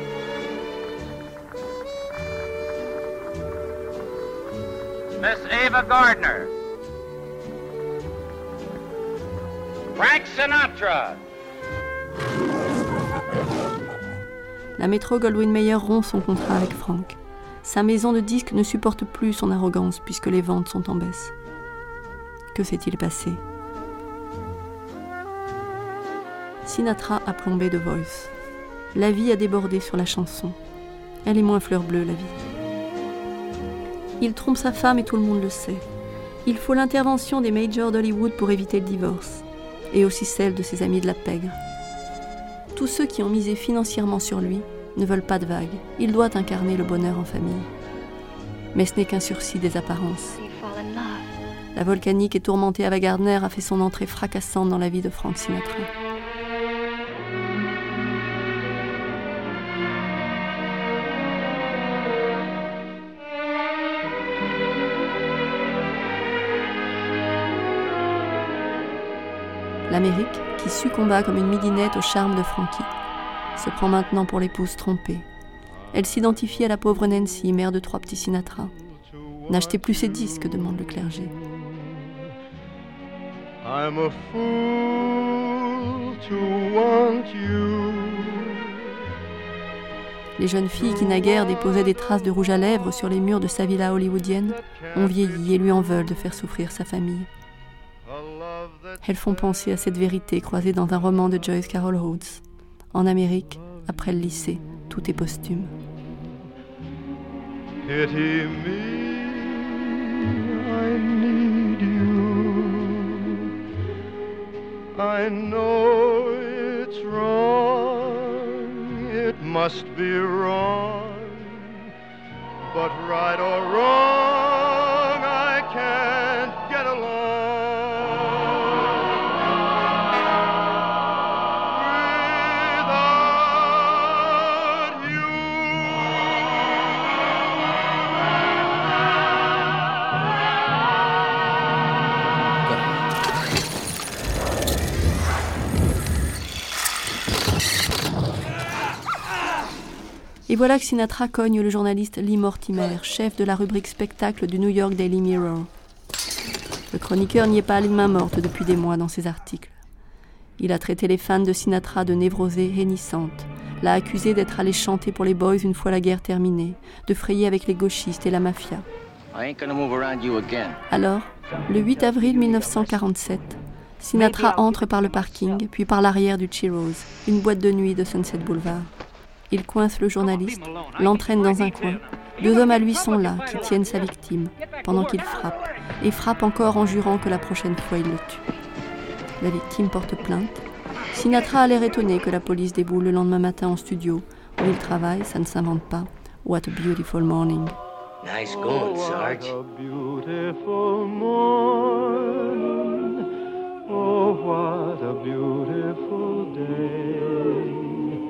Miss Ava Gardner. Frank Sinatra. La Metro-Goldwyn-Mayer rompt son contrat avec Frank. Sa maison de disques ne supporte plus son arrogance puisque les ventes sont en baisse. Que s'est-il passé? Sinatra a plombé The Voice. La vie a débordé sur la chanson. Elle est moins fleur bleue, la vie. Il trompe sa femme et tout le monde le sait. Il faut l'intervention des majors d'Hollywood pour éviter le divorce. Et aussi celle de ses amis de la pègre. Tous ceux qui ont misé financièrement sur lui ne veulent pas de vagues. Il doit incarner le bonheur en famille. Mais ce n'est qu'un sursis des apparences. La volcanique et tourmentée Ava Gardner a fait son entrée fracassante dans la vie de Frank Sinatra. L'Amérique, qui succomba comme une midinette au charme de Frankie, se prend maintenant pour l'épouse trompée. Elle s'identifie à la pauvre Nancy, mère de 3 petits Sinatra. N'achetez plus ses disques, demande le clergé. I'm a fool to want you. Les jeunes filles qui naguère déposaient des traces de rouge à lèvres sur les murs de sa villa hollywoodienne ont vieilli et lui en veulent de faire souffrir sa famille. Elles font penser à cette vérité croisée dans un roman de Joyce Carol Oates. En Amérique, après le lycée, tout est posthume. Pity me, I need you. I know it's wrong, it must be wrong, but right or wrong, I can't get along. Et voilà que Sinatra cogne le journaliste Lee Mortimer, chef de la rubrique spectacle du New York Daily Mirror. Le chroniqueur n'y est pas allé de main morte depuis des mois dans ses articles. Il a traité les fans de Sinatra de névrosés hennissantes, l'a accusé d'être allé chanter pour les boys une fois la guerre terminée, de frayer avec les gauchistes et la mafia. Alors, le 8 avril 1947, Sinatra entre par le parking, puis par l'arrière du Cheeros, une boîte de nuit de Sunset Boulevard. Il coince le journaliste, l'entraîne dans un coin. 2 hommes à lui sont là, qui tiennent sa victime, pendant qu'il frappe, et frappe encore en jurant que la prochaine fois il le tue. La victime porte plainte. Sinatra a l'air étonné que la police déboule le lendemain matin en studio, où il travaille, ça ne s'invente pas. What a beautiful morning. Nice going, Sarge. What a beautiful morning. Oh, what a beautiful day.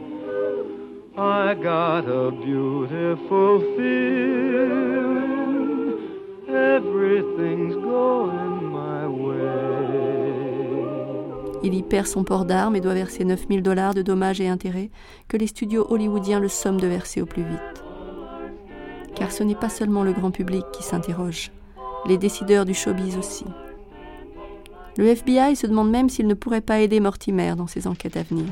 I got a beautiful feeling, everything's going my way. Il y perd son port d'armes et doit verser $9,000 de dommages et intérêts que les studios hollywoodiens le somment de verser au plus vite. Car ce n'est pas seulement le grand public qui s'interroge, les décideurs du showbiz aussi. Le FBI se demande même s'il ne pourrait pas aider Mortimer dans ses enquêtes à venir.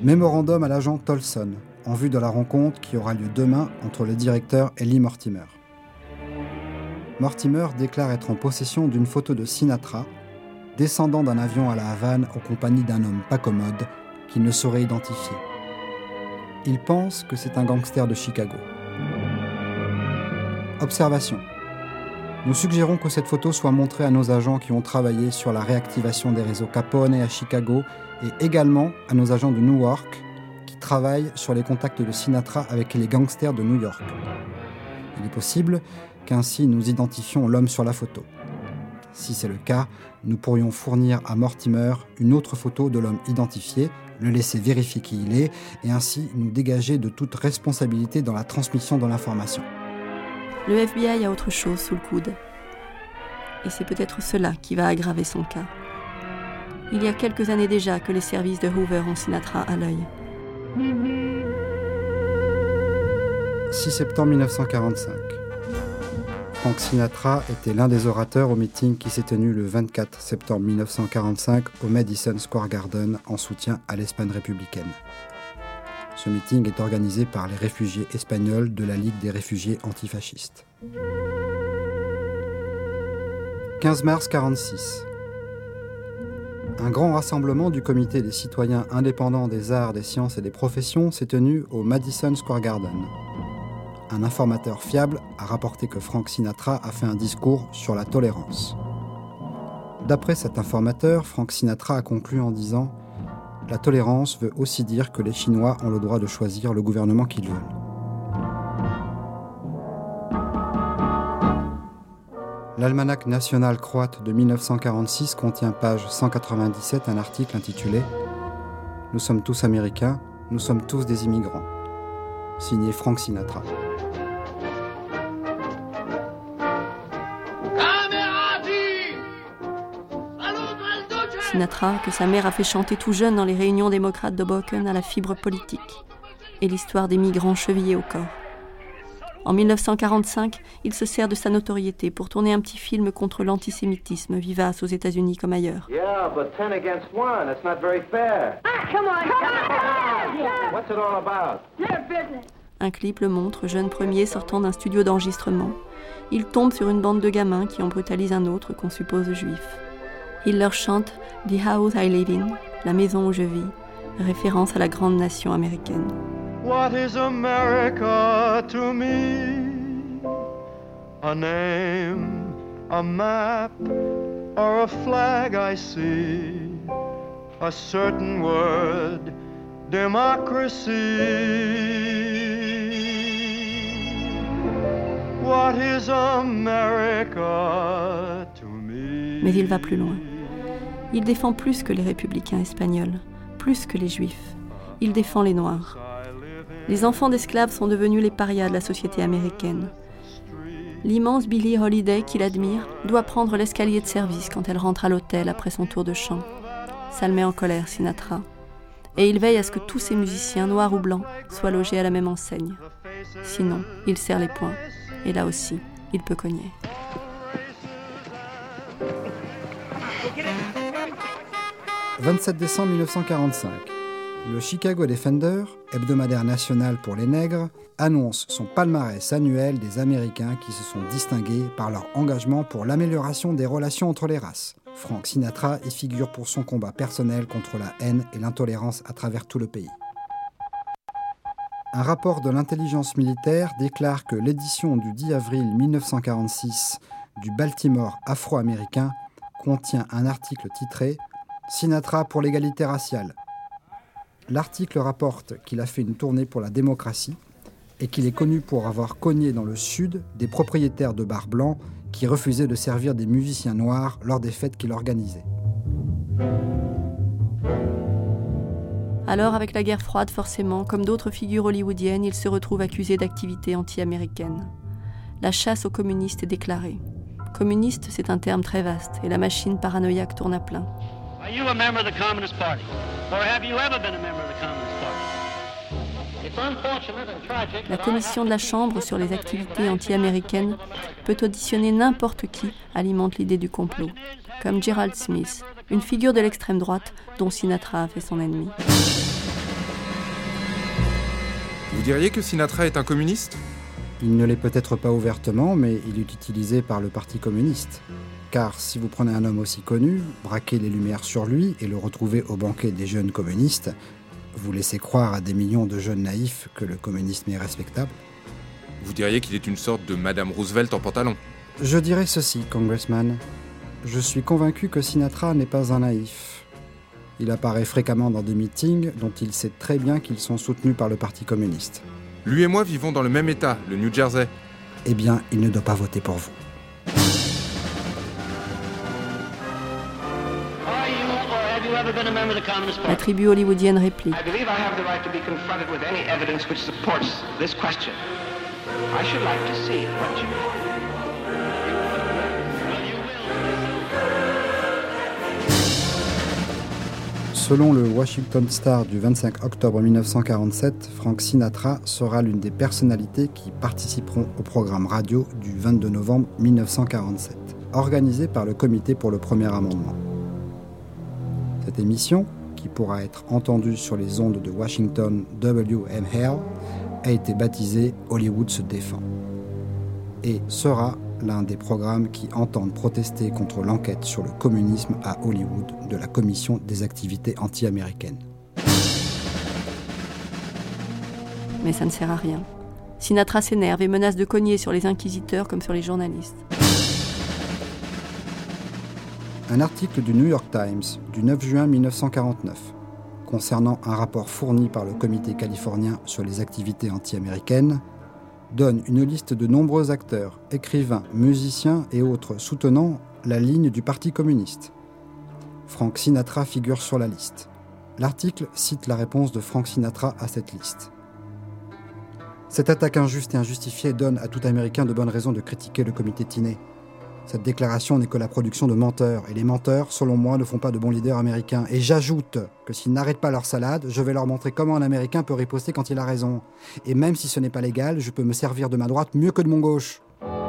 Mémorandum à l'agent Tolson, en vue de la rencontre qui aura lieu demain entre le directeur et Lee Mortimer. Mortimer déclare être en possession d'une photo de Sinatra, descendant d'un avion à la Havane en compagnie d'un homme pas commode qu'il ne saurait identifier. Il pense que c'est un gangster de Chicago. Observation. Nous suggérons que cette photo soit montrée à nos agents qui ont travaillé sur la réactivation des réseaux Capone à Chicago et également à nos agents de Newark qui travaillent sur les contacts de Sinatra avec les gangsters de New York. Il est possible qu'ainsi nous identifions l'homme sur la photo. Si c'est le cas, nous pourrions fournir à Mortimer une autre photo de l'homme identifié, le laisser vérifier qui il est et ainsi nous dégager de toute responsabilité dans la transmission de l'information. Le FBI a autre chose sous le coude. Et c'est peut-être cela qui va aggraver son cas. Il y a quelques années déjà que les services de Hoover ont Sinatra à l'œil. 6 septembre 1945. Frank Sinatra était l'un des orateurs au meeting qui s'est tenu le 24 septembre 1945 au Madison Square Garden en soutien à l'Espagne républicaine. Ce meeting est organisé par les réfugiés espagnols de la Ligue des réfugiés antifascistes. 15 mars 1946. Un grand rassemblement du Comité des citoyens indépendants des arts, des sciences et des professions s'est tenu au Madison Square Garden. Un informateur fiable a rapporté que Frank Sinatra a fait un discours sur la tolérance. D'après cet informateur, Frank Sinatra a conclu en disant « La tolérance veut aussi dire que les Chinois ont le droit de choisir le gouvernement qu'ils veulent. » L'Almanach national croate de 1946 contient page 197 un article intitulé « Nous sommes tous américains, nous sommes tous des immigrants », signé Frank Sinatra. Sinatra, que sa mère a fait chanter tout jeune dans les réunions démocrates d'Hoboken, a la fibre politique et l'histoire des migrants chevillés au corps. En 1945, il se sert de sa notoriété pour tourner un petit film contre l'antisémitisme vivace aux États-Unis comme ailleurs. Yeah, but 10 against 1, it's not very fair. Come on. What's it all about? Your business. Un clip le montre, jeune premier sortant d'un studio d'enregistrement. Il tombe sur une bande de gamins qui en brutalisent un autre qu'on suppose juif. Il leur chante « The house I live in », la maison où je vis, référence à la grande nation américaine. What is America to me? A name, a map, or a flag I see, a certain word, democracy. What is America to me? Mais il va plus loin. Il défend plus que les républicains espagnols, plus que les juifs. Il défend les noirs. Les enfants d'esclaves sont devenus les parias de la société américaine. L'immense Billie Holiday, qu'il admire, doit prendre l'escalier de service quand elle rentre à l'hôtel après son tour de chant. Ça le met en colère, Sinatra. Et il veille à ce que tous ces musiciens, noirs ou blancs, soient logés à la même enseigne. Sinon, il serre les poings. Et là aussi, il peut cogner. « 27 décembre 1945. Le Chicago Defender, hebdomadaire national pour les nègres, annonce son palmarès annuel des Américains qui se sont distingués par leur engagement pour l'amélioration des relations entre les races. Frank Sinatra y figure pour son combat personnel contre la haine et l'intolérance à travers tout le pays. Un rapport de l'intelligence militaire déclare que l'édition du 10 avril 1946 du Baltimore afro-américain contient un article titré « Sinatra pour l'égalité raciale ». L'article rapporte qu'il a fait une tournée pour la démocratie et qu'il est connu pour avoir cogné dans le sud des propriétaires de bars blancs qui refusaient de servir des musiciens noirs lors des fêtes qu'il organisait. Alors, avec la guerre froide, forcément, comme d'autres figures hollywoodiennes, il se retrouve accusé d'activités anti-américaines. La chasse aux communistes est déclarée. Communiste, c'est un terme très vaste, et la machine paranoïaque tourne à plein. Are you a member of the Communist Party? Or have you ever been a member of the Communist Party? It's unfortunate and tragic. La commission de la Chambre sur les activités anti-américaines peut auditionner n'importe qui alimente l'idée du complot, comme Gerald Smith, une figure de l'extrême droite dont Sinatra a fait son ennemi. diriez que Sinatra est un communiste ? Il ne l'est peut-être pas ouvertement, mais il est utilisé par le Parti communiste. Car si vous prenez un homme aussi connu, braquez les lumières sur lui et le retrouvez au banquet des jeunes communistes, vous laissez croire à des millions de jeunes naïfs que le communisme est respectable. Vous diriez qu'il est une sorte de Madame Roosevelt en pantalon ? Je dirais ceci, Congressman. Je suis convaincu que Sinatra n'est pas un naïf. Il apparaît fréquemment dans des meetings dont il sait très bien qu'ils sont soutenus par le Parti communiste. Lui et moi vivons dans le même État, le New Jersey. Eh bien, il ne doit pas voter pour vous. La tribu hollywoodienne réplique. Selon le Washington Star du 25 octobre 1947, Frank Sinatra sera l'une des personnalités qui participeront au programme radio du 22 novembre 1947, organisé par le Comité pour le Premier Amendement. Cette émission, qui pourra être entendue sur les ondes de Washington WML, a été baptisée Hollywood se défend et sera l'un des programmes qui entendent protester contre l'enquête sur le communisme à Hollywood de la Commission des activités anti-américaines. Mais ça ne sert à rien. Sinatra s'énerve et menace de cogner sur les inquisiteurs comme sur les journalistes. Un article du New York Times du 9 juin 1949, concernant un rapport fourni par le Comité californien sur les activités anti-américaines, donne une liste de nombreux acteurs, écrivains, musiciens et autres soutenant la ligne du Parti communiste. Frank Sinatra figure sur la liste. L'article cite la réponse de Frank Sinatra à cette liste. Cette attaque injuste et injustifiée donne à tout Américain de bonnes raisons de critiquer le comité Tinney. Cette déclaration n'est que la production de menteurs, et les menteurs, selon moi, ne font pas de bons leaders américains. Et j'ajoute que s'ils n'arrêtent pas leur salade, je vais leur montrer comment un Américain peut riposter quand il a raison. Et même si ce n'est pas légal, je peux me servir de ma droite mieux que de mon gauche.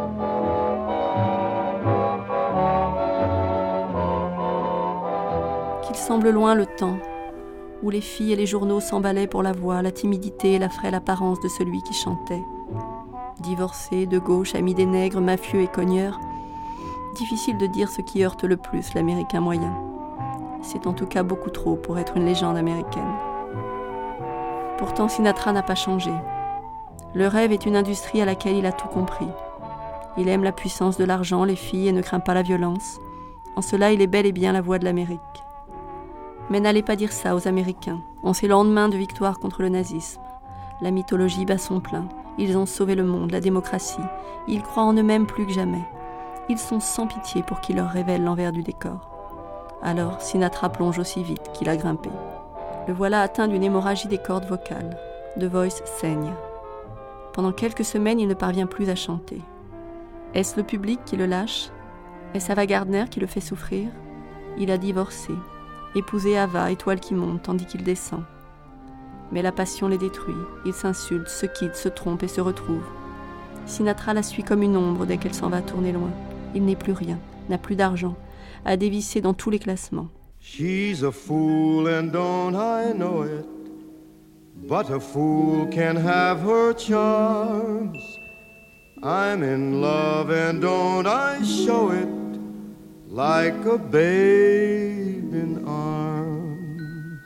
Qu'il semble loin le temps, où les filles et les journaux s'emballaient pour la voix, la timidité et la frêle apparence de celui qui chantait. Divorcé, de gauche, ami des nègres, mafieux et cogneurs, difficile de dire ce qui heurte le plus l'Américain moyen. C'est en tout cas beaucoup trop pour être une légende américaine. Pourtant, Sinatra n'a pas changé. Le rêve est une industrie à laquelle il a tout compris. Il aime la puissance de l'argent, les filles et ne craint pas la violence. En cela, il est bel et bien la voix de l'Amérique. Mais n'allez pas dire ça aux Américains. En ces lendemains de victoire contre le nazisme, la mythologie bat son plein. Ils ont sauvé le monde, la démocratie. Ils croient en eux-mêmes plus que jamais. Ils sont sans pitié pour qu'il leur révèle l'envers du décor. Alors, Sinatra plonge aussi vite qu'il a grimpé. Le voilà atteint d'une hémorragie des cordes vocales. The Voice saigne. Pendant quelques semaines, il ne parvient plus à chanter. Est-ce le public qui le lâche ? Est-ce Ava Gardner qui le fait souffrir ? Il a divorcé, épousé Ava, étoile qui monte tandis qu'il descend. Mais la passion les détruit. Ils s'insultent, se quittent, se trompent et se retrouvent. Sinatra la suit comme une ombre dès qu'elle s'en va tourner loin. Il n'est plus rien, n'a plus d'argent, a dévissé dans tous les classements. She's a fool and don't I know it, but a fool can have her charms. I'm in love and don't I show it, like a babe in arms.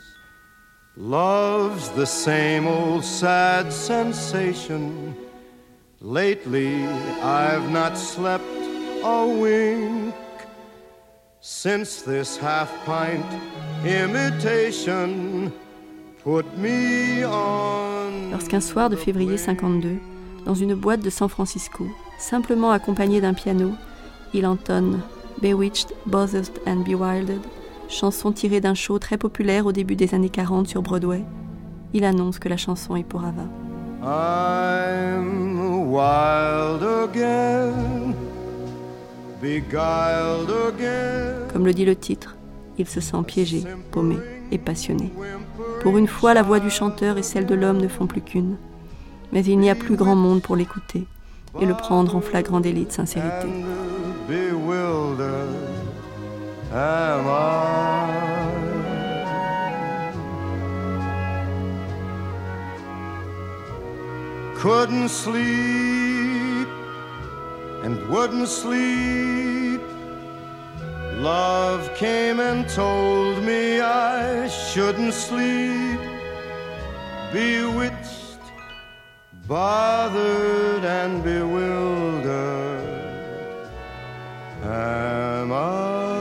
Love's the same old sad sensation. Lately I've not slept a wink since this half-pint imitation put me on. Lorsqu'un soir de février 52, dans une boîte de San Francisco, simplement accompagné d'un piano, il entonne Bewitched, Bothered and Bewildered, chanson tirée d'un show très populaire au début des années 40 sur Broadway. Il annonce que la chanson est pour Ava. I'm wild again. Comme le dit le titre, il se sent piégé, paumé et passionné. Pour une fois, la voix du chanteur et celle de l'homme ne font plus qu'une. Mais il n'y a plus grand monde pour l'écouter et le prendre en flagrant délit de sincérité. couldn't sleep and wouldn't sleep. Love came and told me I shouldn't sleep. Bewitched, bothered and bewildered am I.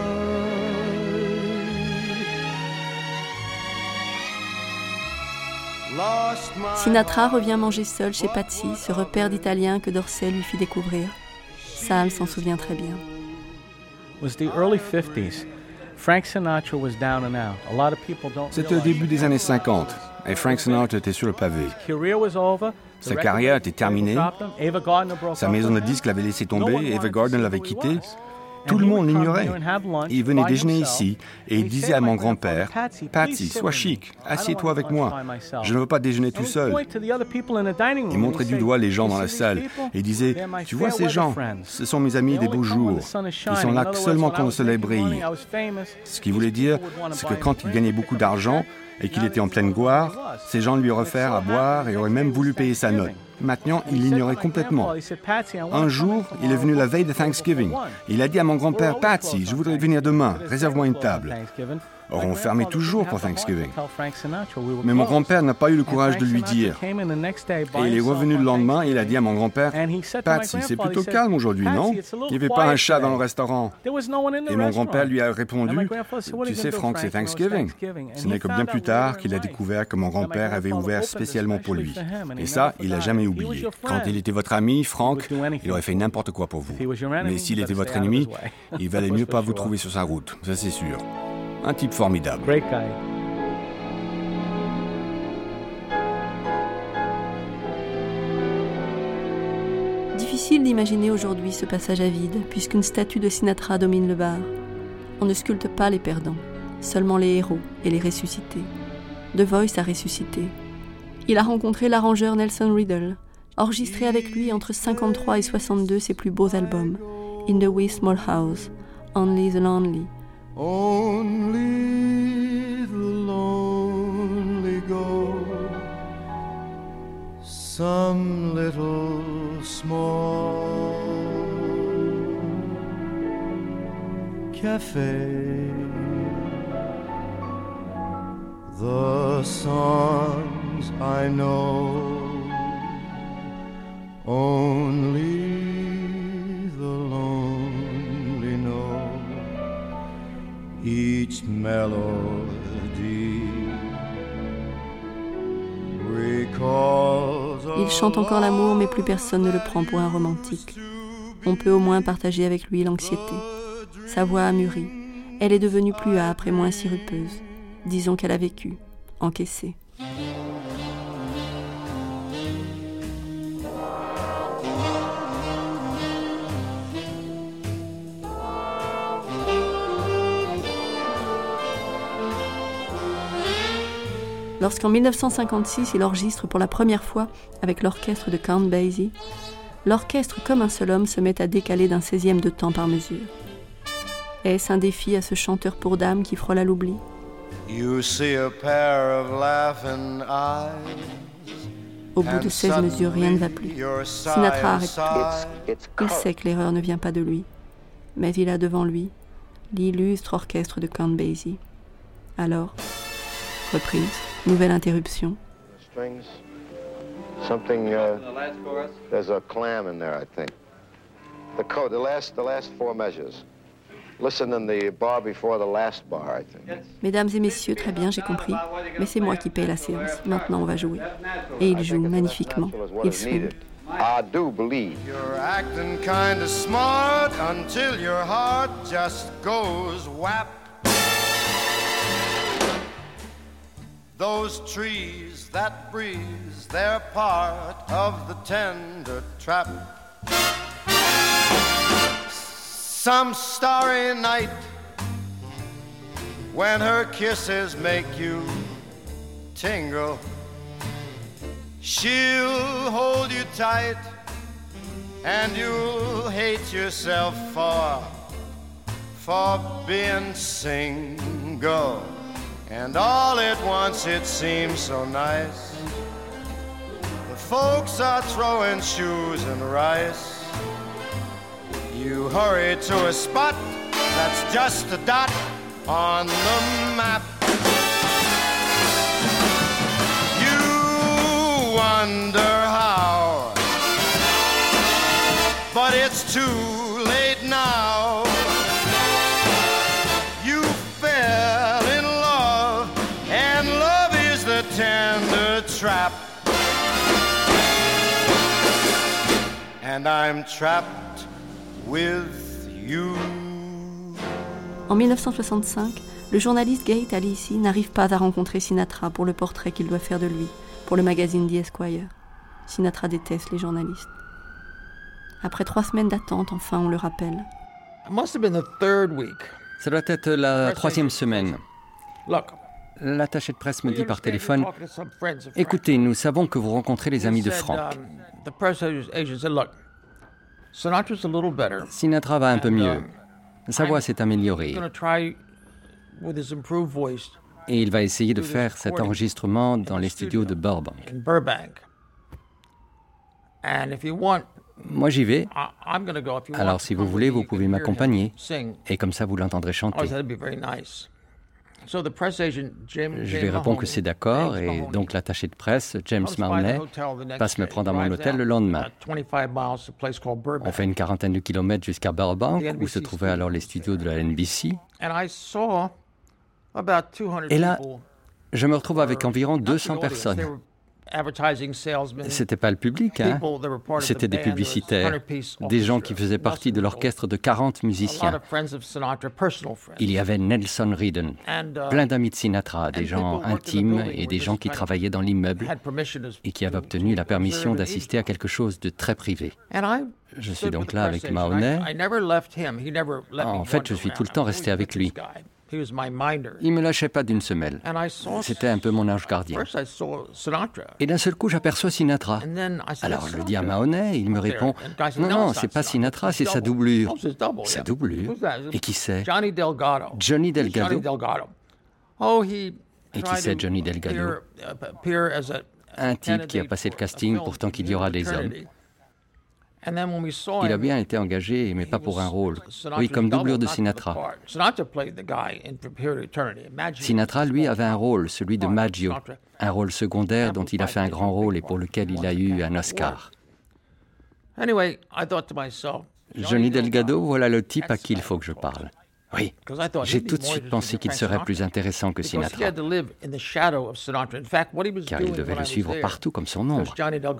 Sinatra revient manger seul chez Patsy, ce repère d'Italien que Dorsey lui fit découvrir. Sam s'en souvient très bien. C'était au début des années 50 et Frank Sinatra était sur le pavé. Sa carrière était terminée, sa maison de disques l'avait laissé tomber, Ava Gardner l'avait quitté. Tout le monde l'ignorait. Il venait déjeuner ici et il disait à mon grand-père, « Patsy, sois chic, assieds-toi avec moi. Je ne veux pas déjeuner tout seul. » Il montrait du doigt les gens dans la salle et disait, « Tu vois ces gens, ce sont mes amis des beaux jours. Ils sont là seulement quand le soleil brille. » Ce qu'il voulait dire, c'est que quand il gagnait beaucoup d'argent et qu'il était en pleine gloire, ces gens lui auraient fait à boire et auraient même voulu payer sa note. Maintenant, il l'ignorait complètement. Un jour, il est venu la veille de Thanksgiving. Il a dit à mon grand-père, « Patsy, je voudrais venir demain, réserve-moi une table. » Or, on fermait toujours pour Thanksgiving. Mais mon grand-père n'a pas eu le courage de lui dire. Et il est revenu le lendemain et il a dit à mon grand-père, « Patsy, c'est plutôt calme aujourd'hui, non? Il n'y avait pas un chat dans le restaurant. » Et mon grand-père lui a répondu, « Tu sais, Frank, c'est Thanksgiving. » Ce n'est que bien plus tard qu'il a découvert que mon grand-père avait ouvert spécialement pour lui. Et ça, il n'a jamais oublié. Quand il était votre ami, Frank, il aurait fait n'importe quoi pour vous. Mais s'il était votre ennemi, il valait mieux pas vous trouver sur sa route, ça c'est sûr. Un type formidable. Great guy. Difficile d'imaginer aujourd'hui ce passage à vide, puisqu'une statue de Sinatra domine le bar. On ne sculpte pas les perdants, seulement les héros et les ressuscités. The Voice a ressuscité. Il a rencontré l'arrangeur Nelson Riddle, enregistré avec lui entre 53 et 62 ses plus beaux albums, In the Wee Small House, Only the Lonely. Only the lonely go some little small cafe. The songs I know, only each melody recalls. Il chante encore l'amour, mais plus personne ne le prend pour un romantique. On peut au moins partager avec lui l'anxiété. Sa voix a mûri. Elle est devenue plus âpre et moins sirupeuse. Disons qu'elle a vécu, encaissé. Lorsqu'en 1956, il enregistre pour la première fois avec l'orchestre de Count Basie, l'orchestre comme un seul homme se met à décaler d'un 16e de temps par mesure. Est-ce un défi à ce chanteur pour dames qui frôle à l'oubli? Au bout de 16 mesures, rien ne va plus. Sinatra arrête tout. Il sait que l'erreur ne vient pas de lui, mais il a devant lui l'illustre orchestre de Count Basie. Alors, reprise. Nouvelle interruption. Something. There's a clam in there, I think. The last four measures. Listen in the bar before the last bar, I think. Mesdames et messieurs, très bien, j'ai compris. Mais c'est moi qui paye la séance. Maintenant, on va jouer. Et il joue magnifiquement. Il swing. I do believe. You're acting kind of smart until your heart just goes whap. Those trees that breeze, they're part of the tender trap. Some starry night, when her kisses make you tingle, she'll hold you tight, and you'll hate yourself for being single. And all at once it seems so nice. The folks are throwing shoes and rice. You hurry to a spot that's just a dot on the map. You wonder how, but it's too late now. You fell in love, and love is the tender trap. And I'm trapped with you. En 1965, le journaliste Gay Talese n'arrive pas à rencontrer Sinatra pour le portrait qu'il doit faire de lui, pour le magazine The Esquire. Sinatra déteste les journalistes. Après 3 semaines d'attente, enfin, on le rappelle. Ça doit être la 3e semaine. L'attaché de presse me dit par téléphone, « Écoutez, nous savons que vous rencontrez les amis de Frank. Sinatra va un peu mieux. Sa voix s'est améliorée. Et il va essayer de faire cet enregistrement dans les studios de Burbank. Moi, j'y vais. Alors, si vous voulez, vous pouvez m'accompagner. Et comme ça, vous l'entendrez chanter. » Je lui réponds que c'est d'accord, et donc l'attaché de presse, James Mahoney, passe me prendre à mon hôtel le lendemain. On fait une 40aine de kilomètres jusqu'à Burbank, où se trouvaient alors les studios de la NBC. Et là, je me retrouve avec environ 200 personnes. C'était pas le public, hein. C'était des publicitaires, des gens qui faisaient partie de l'orchestre de 40 musiciens. Il y avait Nelson Riddle, plein d'amis de Sinatra, des gens intimes et des gens qui travaillaient dans l'immeuble et qui avaient obtenu la permission d'assister à quelque chose de très privé. Je suis donc là avec Mahoney. En fait, je suis tout le temps resté avec lui. Il me lâchait pas d'une semelle. C'était un peu mon ange gardien. Et d'un seul coup, j'aperçois Sinatra. Alors, je le dis à Mahoney, il me répond « Non, c'est pas Sinatra, c'est sa doublure. » Sa doublure? Et qui c'est? Johnny Delgado. Et qui c'est Johnny Delgado? Un type qui a passé le casting pour Tant qu'il y aura des hommes. Il a bien été engagé, mais pas pour un rôle. Oui, comme doublure de Sinatra. Sinatra, lui, avait un rôle, celui de Maggio, un rôle secondaire dont il a fait un grand rôle et pour lequel il a eu un Oscar. Johnny Delgado, voilà le type à qui il faut que je parle. Oui, j'ai tout de suite pensé qu'il serait plus intéressant que Sinatra, car il devait le suivre partout comme son ombre.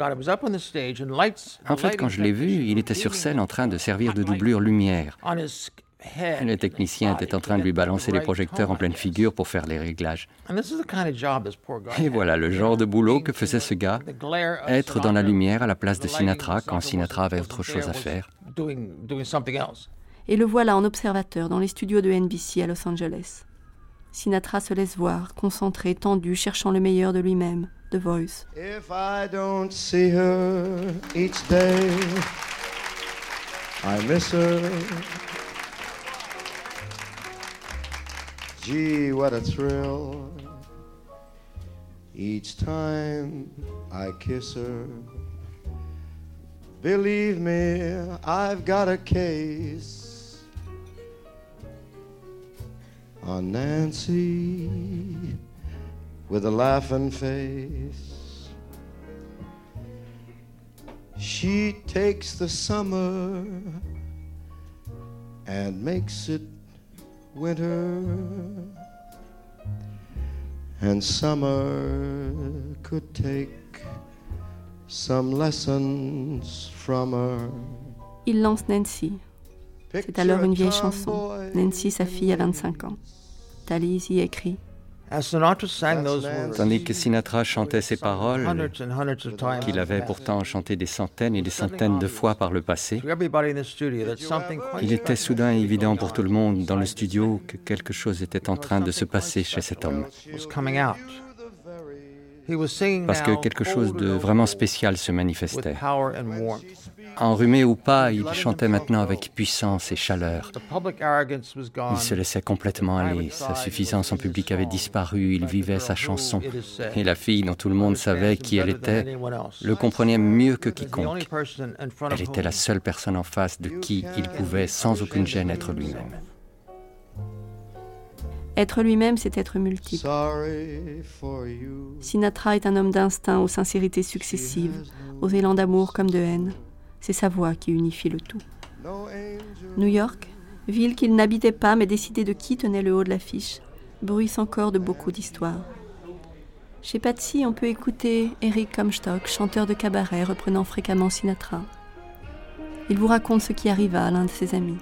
En fait, quand je l'ai vu, il était sur scène en train de servir de doublure lumière. Les techniciens étaient en train de lui balancer les projecteurs en pleine figure pour faire les réglages. Et voilà le genre de boulot que faisait ce gars, être dans la lumière à la place de Sinatra quand Sinatra avait autre chose à faire. Et le voilà en observateur dans les studios de NBC à Los Angeles. Sinatra se laisse voir, concentré, tendu, cherchant le meilleur de lui-même. The Voice. If I don't see her each day, I miss her. Gee, what a thrill. Each time I kiss her. Believe me, I've got a case on Nancy with a laughing face. She takes the summer and makes it winter, and summer could take some lessons from her. Il lance Nancy. C'est alors une vieille chanson. Nancy, sa fille, a 25 ans. Talese y écrit. Tandis que Sinatra chantait ces paroles, qu'il avait pourtant chanté des centaines et des centaines de fois par le passé, il était soudain évident pour tout le monde dans le studio que quelque chose était en train de se passer chez cet homme. parce que quelque chose de vraiment spécial se manifestait. Enrhumé ou pas, il chantait maintenant avec puissance et chaleur. Il se laissait complètement aller. Sa suffisance en public avait disparu. Il vivait sa chanson. Et la fille, dont tout le monde savait qui elle était, le comprenait mieux que quiconque. Elle était la seule personne en face de qui il pouvait, sans aucune gêne, être lui-même. Être lui-même, c'est être multiple. Sinatra est un homme d'instinct aux sincérités successives, aux élans d'amour comme de haine. C'est sa voix qui unifie le tout. New York, ville qu'il n'habitait pas mais décidait de qui tenait le haut de l'affiche, bruisse encore de beaucoup d'histoires. Chez Patsy, on peut écouter Eric Comstock, chanteur de cabaret, reprenant fréquemment Sinatra. Il vous raconte ce qui arriva à l'un de ses amis.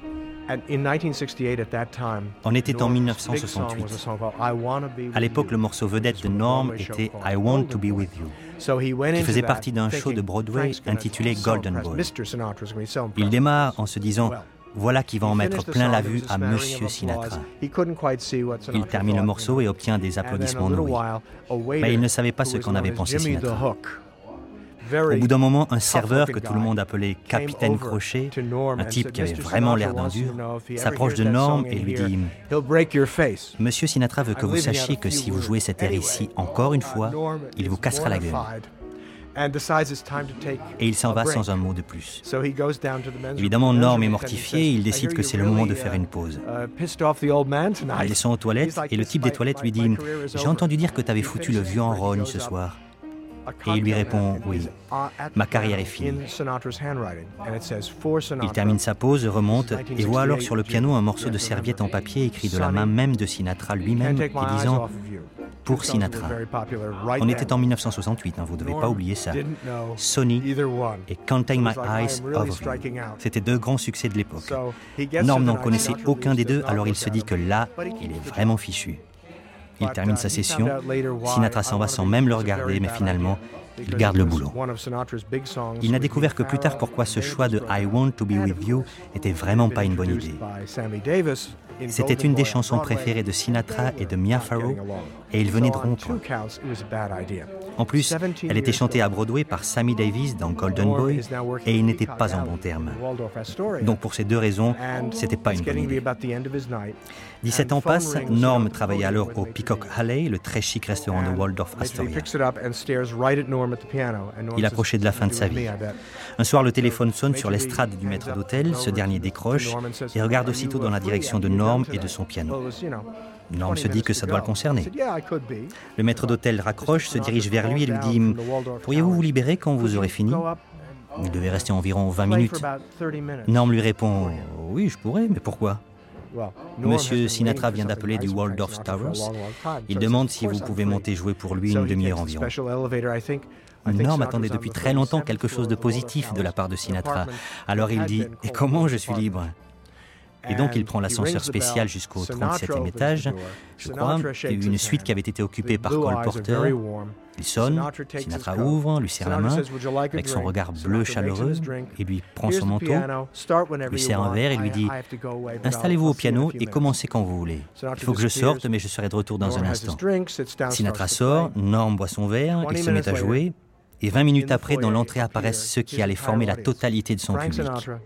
On était en 1968. À l'époque, le morceau vedette de Norm était I Want to Be With You, qui faisait partie d'un show de Broadway intitulé Golden Boy. Il démarre en se disant « Voilà qui va en mettre plein la vue à Monsieur Sinatra ». Il termine le morceau et obtient des applaudissements nourris. Mais il ne savait pas ce qu'en avait pensé Sinatra. Au bout d'un moment, un serveur que tout le monde appelait Capitaine Crochet, un type qui avait vraiment l'air d'un dur, s'approche de Norm et lui dit « Monsieur Sinatra veut que vous sachiez que si vous jouez cet air ici encore une fois, il vous cassera la gueule. » Et il s'en va sans un mot de plus. Évidemment, Norm est mortifié et il décide que c'est le moment de faire une pause. Ils sont aux toilettes et le type des toilettes lui dit « J'ai entendu dire que tu avais foutu le vieux en rogne ce soir. » Et il lui répond « Oui, ma carrière est finie. » Il termine sa pause, remonte et voit alors sur le piano un morceau de serviette en papier écrit de la main même de Sinatra lui-même et disant « Pour Sinatra ». On était en 1968, vous ne devez pas oublier ça. Sonny et Can't Take My Eyes Off of You. C'était deux grands succès de l'époque. Norm n'en connaissait aucun des deux, alors il se dit que là, il est vraiment fichu. Il termine sa session, Sinatra s'en va sans même le regarder, mais finalement, il garde le boulot. Il n'a découvert que plus tard pourquoi ce choix de I Want to Be With You n'était vraiment pas une bonne idée. C'était une des chansons préférées de Sinatra et de Mia Farrow, et ils venaient de rompre. En plus, elle était chantée à Broadway par Sammy Davis dans Golden Boy, et ils n'étaient pas en bons termes. Donc pour ces deux raisons, c'était pas une bonne idée. 17 ans passent, Norm travaillait alors au Peacock Alley, le très chic restaurant de Waldorf Astoria. Il approchait de la fin de sa vie. Un soir, le téléphone sonne sur l'estrade du maître d'hôtel, ce dernier décroche et regarde aussitôt dans la direction de Norm et de son piano. Norm se dit que ça doit le concerner. Le maître d'hôtel raccroche, se dirige vers lui et lui dit « Pourriez-vous vous libérer quand vous aurez fini ?» Il devait rester environ 20 minutes. Norm lui répond « Oui, je pourrais, mais pourquoi ?» Monsieur Sinatra vient d'appeler du Waldorf Towers. Il demande si vous pouvez monter jouer pour lui une demi-heure environ. Norm attendait depuis très longtemps quelque chose de positif de la part de Sinatra. Alors il dit « Et comment je suis libre ?» Et donc il prend l'ascenseur spécial jusqu'au 37e étage, je crois, une suite qui avait été occupée par Cole Porter. Il sonne, Sinatra ouvre, lui serre la main, avec son regard bleu chaleureux, et lui prend son manteau, lui sert un verre et lui dit « Installez-vous au piano et commencez quand vous voulez. Il faut que je sorte, mais je serai de retour dans un instant. » Sinatra sort, Norm boit son verre, il se met à jouer, et 20 minutes après, dans l'entrée apparaissent ceux qui allaient former la totalité de son public.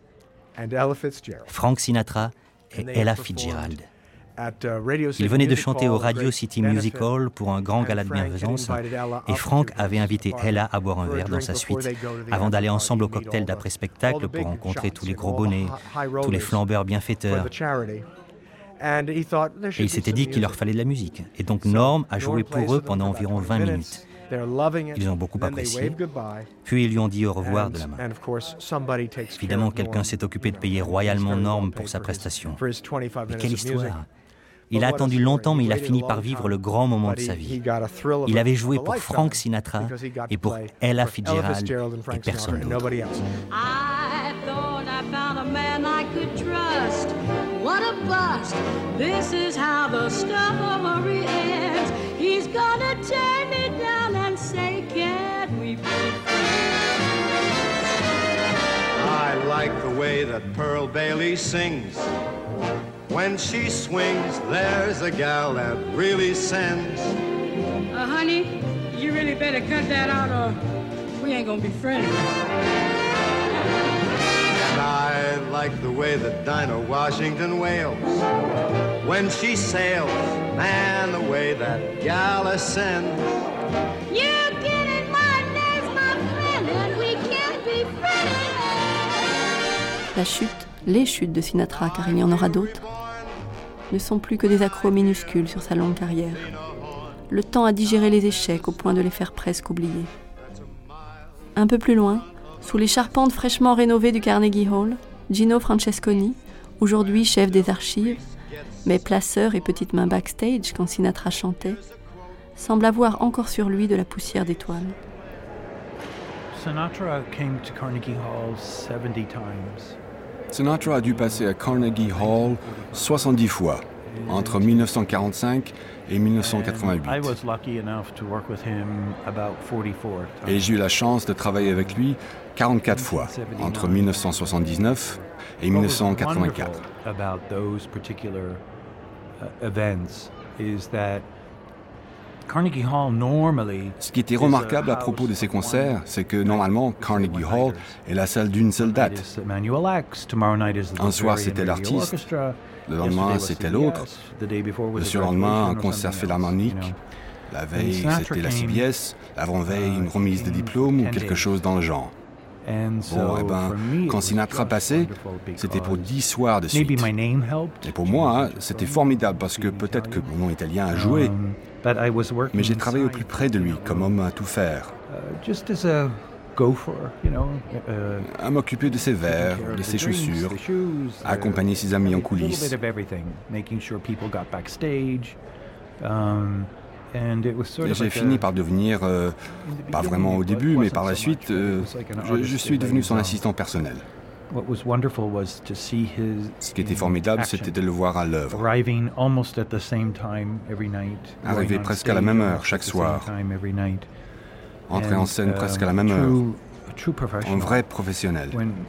Frank Sinatra et Ella Fitzgerald. Ils venaient de chanter au Radio City Music Hall pour un grand gala de bienfaisance et Frank avait invité Ella à boire un verre dans sa suite avant d'aller ensemble au cocktail d'après-spectacle pour rencontrer tous les gros bonnets, tous les flambeurs bienfaiteurs. Et il s'était dit qu'il leur fallait de la musique. Et donc Norm a joué pour eux pendant environ 20 minutes. Ils ont beaucoup apprécié, puis ils lui ont dit au revoir de la main. Évidemment, quelqu'un s'est occupé de payer royalement Norm pour sa prestation. Mais quelle histoire! Il a attendu longtemps, mais il a fini par vivre le grand moment de sa vie. Il avait joué pour Frank Sinatra et pour Ella Fitzgerald et personne d'autre. What a bust! This is how the story ends. He's gonna turn me down and say, can't we be friends? I like the way that Pearl Bailey sings. When she swings, there's a gal that really sends. Honey, you really better cut that out or we ain't gonna be friends. And I like the way that Dinah Washington wails when she sails, man, the way that gal ascends. You're getting my nerves, my friend, and we can't be friends. La chute, les chutes de Sinatra, car il y en aura d'autres, ne sont plus que des accros minuscules sur sa longue carrière. Le temps a digéré les échecs au point de les faire presque oublier. Un peu plus loin, sous les charpentes fraîchement rénovées du Carnegie Hall, Gino Francesconi, aujourd'hui chef des archives, mais placeur et petite main backstage quand Sinatra chantait, semble avoir encore sur lui de la poussière d'étoiles. Sinatra came to Carnegie Hall 70 times. Sinatra a dû passer à Carnegie Hall 70 fois, entre 1945 et 1988. Et j'ai eu la chance de travailler avec lui 44 fois, entre 1979 et 1984. Ce qui était remarquable à propos de ces concerts, c'est que normalement, Carnegie Hall est la salle d'une seule date. Un soir, c'était l'artiste, le lendemain, c'était l'autre, le surlendemain, un concert philharmonique, la veille, c'était la CBS, l'avant-veille, une remise de diplôme ou quelque chose dans le genre. Quand Sinatra passait, c'était pour 10 soirs de suite. Et pour moi, c'était formidable parce que peut-être que mon nom italien a joué, mais j'ai travaillé au plus près de lui, comme homme à tout faire. À m'occuper de ses verres, de ses chaussures, à accompagner ses amis en coulisses. Et j'ai fini par devenir, pas vraiment au début, mais par la suite, je suis devenu son assistant personnel. Ce qui était formidable, c'était de le voir à l'œuvre. Arriver presque à la même heure chaque soir. Entrer en scène presque à la même heure. Un vrai professionnel.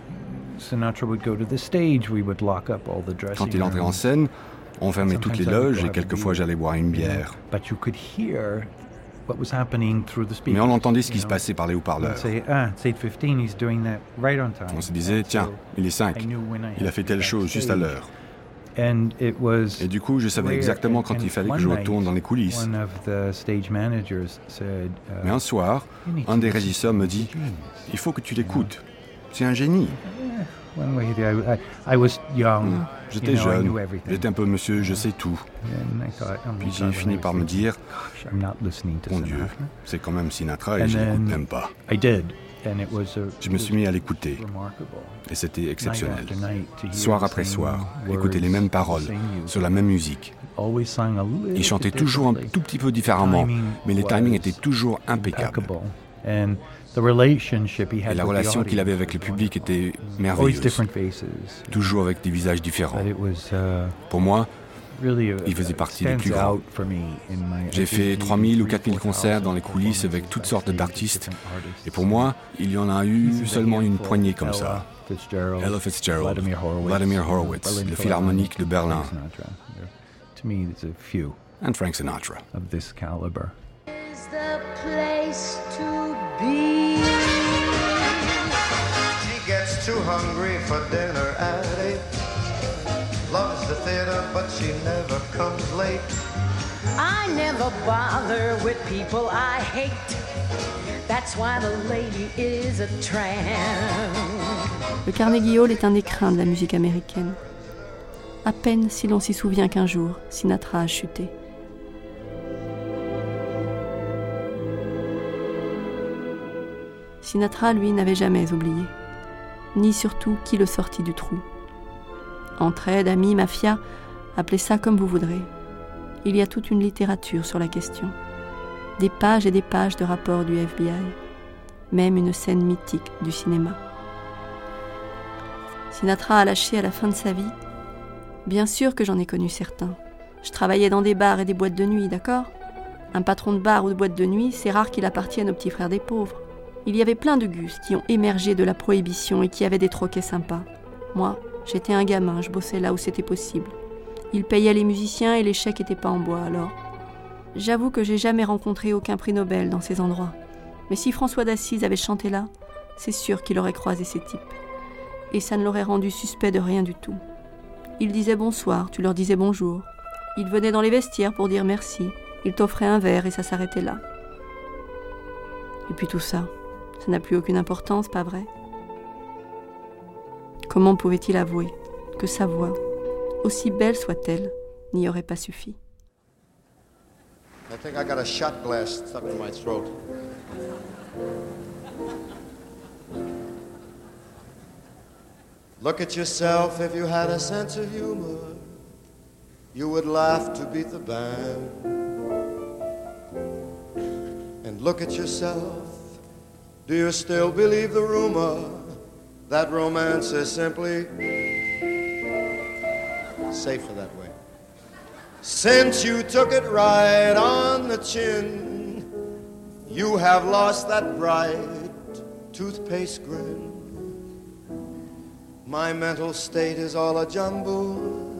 Quand il entrait en scène, on fermait toutes les loges et quelquefois j'allais boire une bière. Mais on entendait ce qui se passait par les haut-parleurs. On se disait, tiens, il est 5, il a fait telle chose juste à l'heure. Et du coup, je savais exactement quand il fallait que je retourne dans les coulisses. Mais un soir, un des régisseurs me dit, il faut que tu l'écoutes, c'est un génie. J'étais jeune, j'étais un peu monsieur, je sais tout. Puis j'ai fini par me dire, mon Dieu, c'est quand même Sinatra et je l'écoute même pas. Je me suis mis à l'écouter et c'était exceptionnel. Soir après soir, écouter les mêmes paroles sur la même musique. Il chantait toujours un tout petit peu différemment, mais les timings étaient toujours impeccables. Et la relation qu'il avait avec le public était merveilleuse, toujours avec des visages différents. Pour moi, il faisait partie des plus grands. J'ai fait 3000 ou 4000 concerts dans les coulisses avec toutes sortes d'artistes. Et pour moi, il y en a eu seulement une poignée comme ça. Ella Fitzgerald, Vladimir Horowitz, le Philharmonique de Berlin, and Frank Sinatra. She gets too hungry for dinner at 8. Loves the theater, but she never comes late. I never bother with people I hate. That's why the lady is a tramp. Le Carnegie Hall est un écrin de la musique américaine. À peine si l'on s'y souvient qu'un jour, Sinatra a chuté. Sinatra, lui, n'avait jamais oublié, ni surtout qui le sortit du trou. Entraide, amis, mafia, appelez ça comme vous voudrez. Il y a toute une littérature sur la question. Des pages et des pages de rapports du FBI. Même une scène mythique du cinéma. Sinatra a lâché à la fin de sa vie. Bien sûr que j'en ai connu certains. Je travaillais dans des bars et des boîtes de nuit, d'accord ? Un patron de bar ou de boîte de nuit, c'est rare qu'il appartienne aux petits frères des pauvres. Il y avait plein de gus qui ont émergé de la prohibition et qui avaient des troquets sympas. Moi, j'étais un gamin, je bossais là où c'était possible. Ils payaient les musiciens et les chèques n'étaient pas en bois alors. J'avoue que j'ai jamais rencontré aucun prix Nobel dans ces endroits. Mais si François d'Assise avait chanté là, c'est sûr qu'il aurait croisé ces types. Et ça ne l'aurait rendu suspect de rien du tout. Ils disaient bonsoir, tu leur disais bonjour. Ils venaient dans les vestiaires pour dire merci. Ils t'offraient un verre et ça s'arrêtait là. Et puis tout ça, ça n'a plus aucune importance, pas vrai? Comment pouvait-il avouer que sa voix, aussi belle soit-elle, n'y aurait pas suffi? I think I got a shot glass stuck in my throat. Look at yourself. If you had a sense of humor, you would laugh to beat the band. And look at yourself. Do you still believe the rumor that romance is simply safer that way? Since you took it right on the chin, you have lost that bright toothpaste grin. My mental state is all a jumble.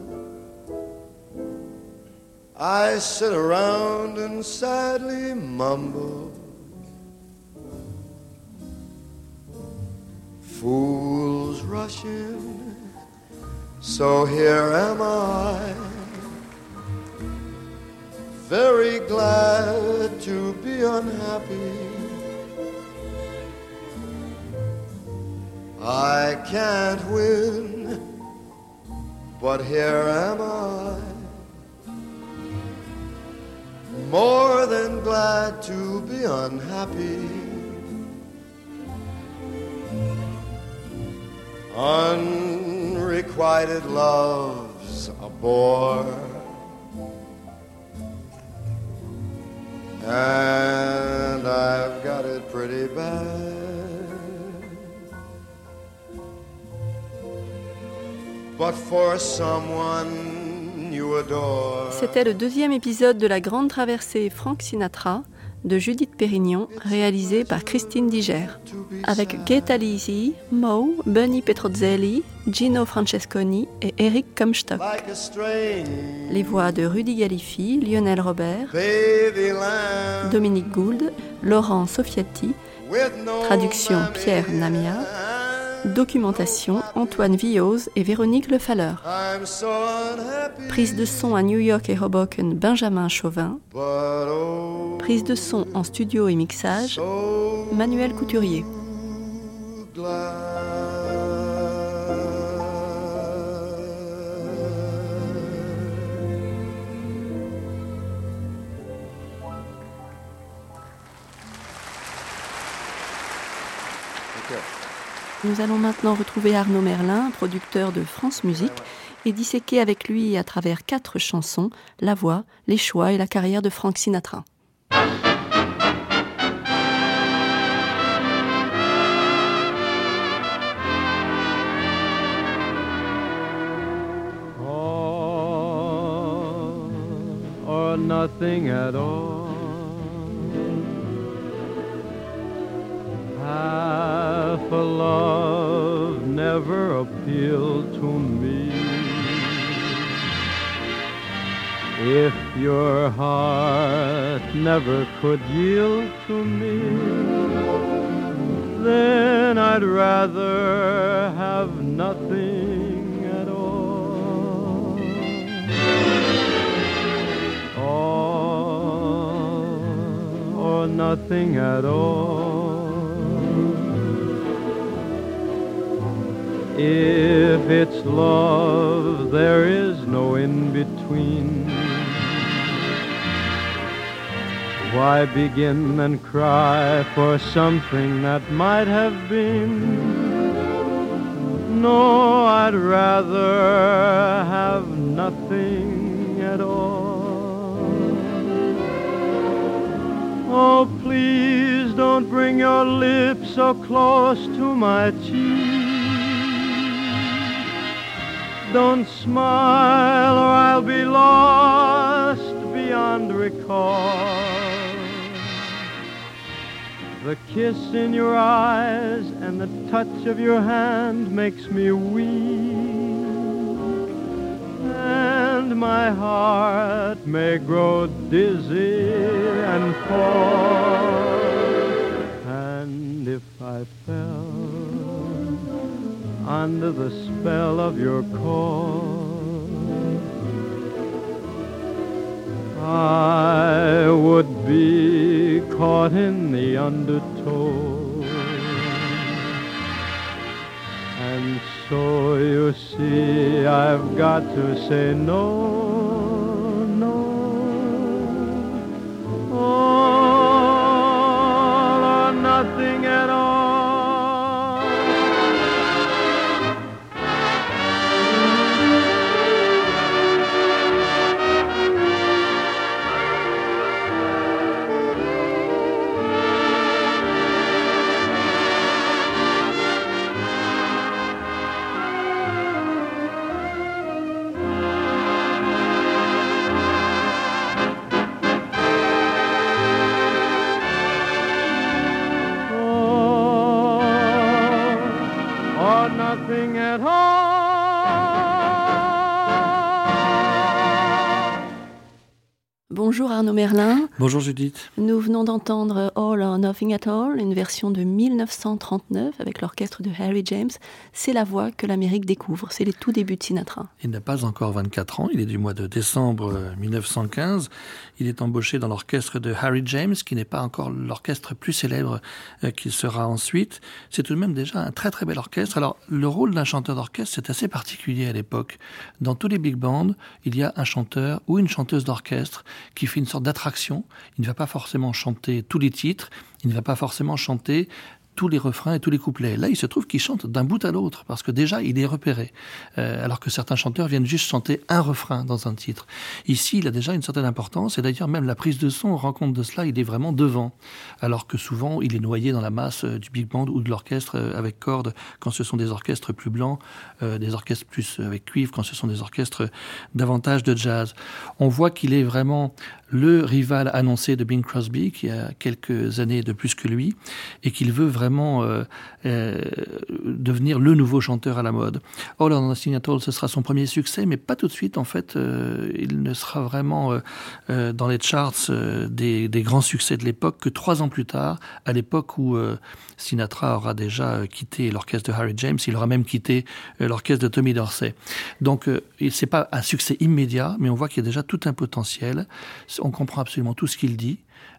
I sit around and sadly mumble. Fools rush in, so here am I, very glad to be unhappy. I can't win, but here am I, more than glad to be unhappy. Unrequited love's a bore, and I've got it pretty bad. But for someone you adore. C'était le deuxième épisode de La Grande Traversée Frank Sinatra de Judith Pérignon, réalisé par Christine Diger, avec Gaeta Lisi, Moe, Bunny Petrozzelli, Gino Francesconi et Eric Comstock. Les voix de Rudy Gallifi, Lionel Robert, Dominique Gould, Laurent Soffiati, traduction Pierre Namia, documentation Antoine Villose et Véronique Lefalleur. Prise de son à New York et Hoboken, Benjamin Chauvin. Prise de son en studio et mixage, Manuel Couturier. Nous allons maintenant retrouver Arnaud Merlin, producteur de France Musique, et disséquer avec lui à travers 4 chansons la voix, les choix et la carrière de Frank Sinatra. All or nothing at all. Half a love never appealed to me. If your heart never could yield to me, then I'd rather have nothing at all. All or nothing at all. If it's love, there is no in-between. Why begin and cry for something that might have been? No, I'd rather have nothing at all. Oh, please don't bring your lips so close to my cheek. Don't smile or I'll be lost beyond recall. The kiss in your eyes and the touch of your hand makes me weak. and my heart may grow dizzy and fall, and if I fell under the spell of your call, I would be caught in the undertow. And so you see, I've got to say no, no, all or nothing at all. Nothing at all. Bonjour Arnaud Merlin. Bonjour Judith. Nous venons d'entendre All or Nothing at All, une version de 1939 avec l'orchestre de Harry James. C'est la voix que l'Amérique découvre, c'est les tout débuts de Sinatra. Il n'a pas encore 24 ans, il est du mois de décembre 1915. Il est embauché dans l'orchestre de Harry James, qui n'est pas encore l'orchestre plus célèbre qu'il sera ensuite. C'est tout de même déjà un très très bel orchestre. Alors, le rôle d'un chanteur d'orchestre, c'est assez particulier à l'époque. Dans tous les big bands, il y a un chanteur ou une chanteuse d'orchestre qui fait une sorte d'attraction. Il ne va pas forcément chanter tous les titres, il ne va pas forcément chanter tous les refrains et tous les couplets. Là, il se trouve qu'il chante d'un bout à l'autre, parce que déjà, il est repéré. Alors que certains chanteurs viennent juste chanter un refrain dans un titre. Ici, il a déjà une certaine importance, et d'ailleurs, même la prise de son rend compte de cela, il est vraiment devant. Alors que souvent, il est noyé dans la masse du big band ou de l'orchestre avec cordes, quand ce sont des orchestres plus blancs, des orchestres plus avec cuivre, quand ce sont des orchestres davantage de jazz. On voit qu'il est vraiment le rival annoncé de Bing Crosby, qui a quelques années de plus que lui, et qu'il veut vraiment devenir le nouveau chanteur à la mode. All or Nothing at All, ce sera son premier succès, mais pas tout de suite. En fait, il ne sera vraiment dans les charts des grands succès de l'époque que 3 ans plus tard, à l'époque où Sinatra aura déjà quitté l'orchestre de Harry James, il aura même quitté l'orchestre de Tommy Dorsey. Donc, c'est pas un succès immédiat, mais on voit qu'il y a déjà tout un potentiel. On comprend absolument tout ce qu'il dit.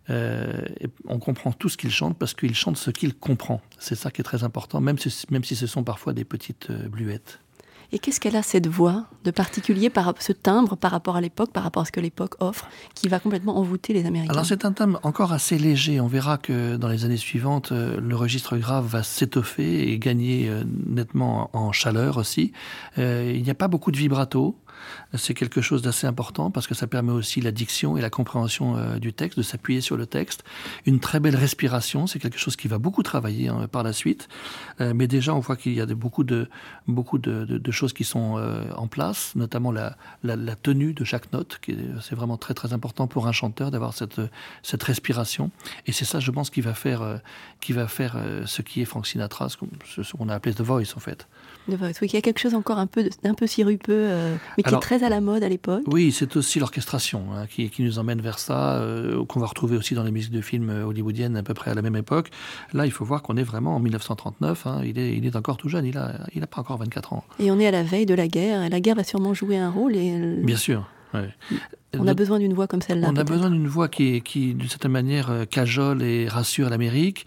On comprend tout ce qu'il chante parce qu'il chante ce qu'il comprend. C'est ça qui est très important, même si ce sont parfois des petites bluettes. Et qu'est-ce qu'elle a, cette voix de particulier, ce timbre par rapport à l'époque, par rapport à ce que l'époque offre, qui va complètement envoûter les Américains? Alors c'est un timbre encore assez léger. On verra que dans les années suivantes, le registre grave va s'étoffer et gagner nettement en chaleur aussi. Il n'y a pas beaucoup de vibrato. C'est quelque chose d'assez important parce que ça permet aussi la diction et la compréhension du texte, de s'appuyer sur le texte. Une très belle respiration, c'est quelque chose qui va beaucoup travailler par la suite. Mais déjà, on voit qu'il y a beaucoup de choses qui sont en place, notamment la tenue de chaque note. C'est vraiment très très important pour un chanteur d'avoir cette respiration. Et c'est ça, je pense, qui va faire ce qui est Frank Sinatra, ce qu'on a appelé The Voice en fait. The Voice, oui, il y a quelque chose encore un peu sirupeux, mais qui est très à la mode à l'époque. Oui, c'est aussi l'orchestration qui nous emmène vers ça, qu'on va retrouver aussi dans les musiques de films hollywoodiennes à peu près à la même époque. Là, il faut voir qu'on est vraiment en 1939, il est encore tout jeune, il a pas encore 24 ans. Et on est à la veille de la guerre, et la guerre va sûrement jouer un rôle. Bien sûr, oui. On a besoin d'une voix comme celle-là. On a besoin d'une voix qui d'une certaine manière, cajole et rassure l'Amérique.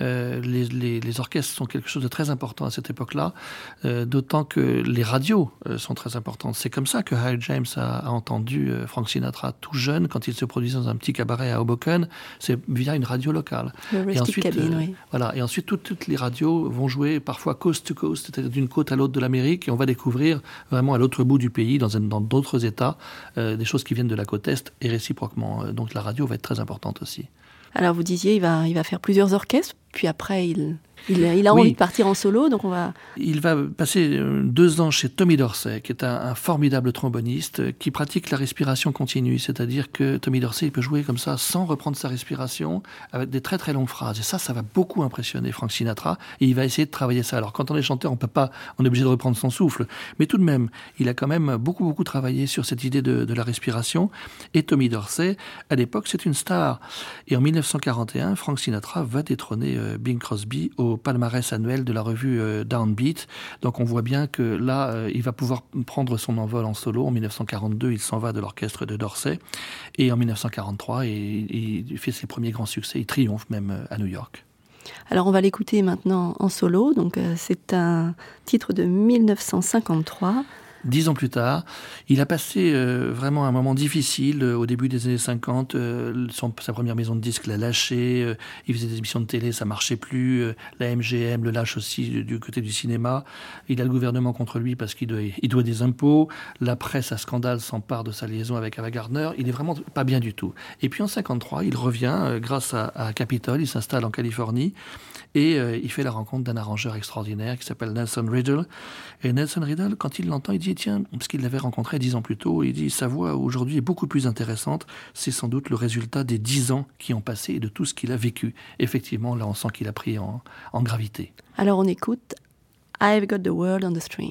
Les orchestres sont quelque chose de très important à cette époque-là, d'autant que les radios sont très importantes. C'est comme ça que Harry James a entendu Frank Sinatra tout jeune, quand il se produisait dans un petit cabaret à Hoboken. C'est via une radio locale. Le Rustic Cabin, oui. Voilà. Et ensuite, toutes les radios vont jouer parfois coast to coast, c'est-à-dire d'une côte à l'autre de l'Amérique, et on va découvrir vraiment à l'autre bout du pays, dans d'autres États, des choses qui viennent de la côte Est et réciproquement. Donc la radio va être très importante aussi. Alors vous disiez, il va faire plusieurs orchestres, puis après, il a envie de partir en solo, donc on va... Il va passer 2 ans chez Tommy Dorsey, qui est un formidable tromboniste, qui pratique la respiration continue, c'est-à-dire que Tommy Dorsey, il peut jouer comme ça, sans reprendre sa respiration, avec des très très longues phrases. Et ça va beaucoup impressionner Frank Sinatra, et il va essayer de travailler ça. Alors quand on est chanteur, on est obligé de reprendre son souffle, mais tout de même, il a quand même beaucoup travaillé sur cette idée de la respiration, et Tommy Dorsey, à l'époque, c'est une star. Et en 1941, Frank Sinatra va détrôner Bing Crosby au palmarès annuel de la revue Downbeat. Donc on voit bien que là, il va pouvoir prendre son envol en solo. En 1942, il s'en va de l'orchestre de Dorsey. Et en 1943, il fait ses premiers grands succès. Il triomphe même à New York. Alors on va l'écouter maintenant en solo. Donc c'est un titre de 1953. 10 ans plus tard, il a passé vraiment un moment difficile au début des années 50. Sa première maison de disques l'a lâché. Il faisait des émissions de télé, ça marchait plus. La MGM le lâche aussi du côté du cinéma. Il a le gouvernement contre lui parce qu'il doit des impôts. La presse à scandale s'empare de sa liaison avec Ava Gardner. Il est vraiment pas bien du tout. Et puis en 53, il revient grâce à Capitol. Il s'installe en Californie. Et il fait la rencontre d'un arrangeur extraordinaire qui s'appelle Nelson Riddle. Et Nelson Riddle, quand il l'entend, il dit, tiens, parce qu'il l'avait rencontré 10 ans plus tôt, il dit, sa voix aujourd'hui est beaucoup plus intéressante. C'est sans doute le résultat des 10 ans qui ont passé et de tout ce qu'il a vécu. Effectivement, là, on sent qu'il a pris en gravité. Alors on écoute I've Got the World on the String.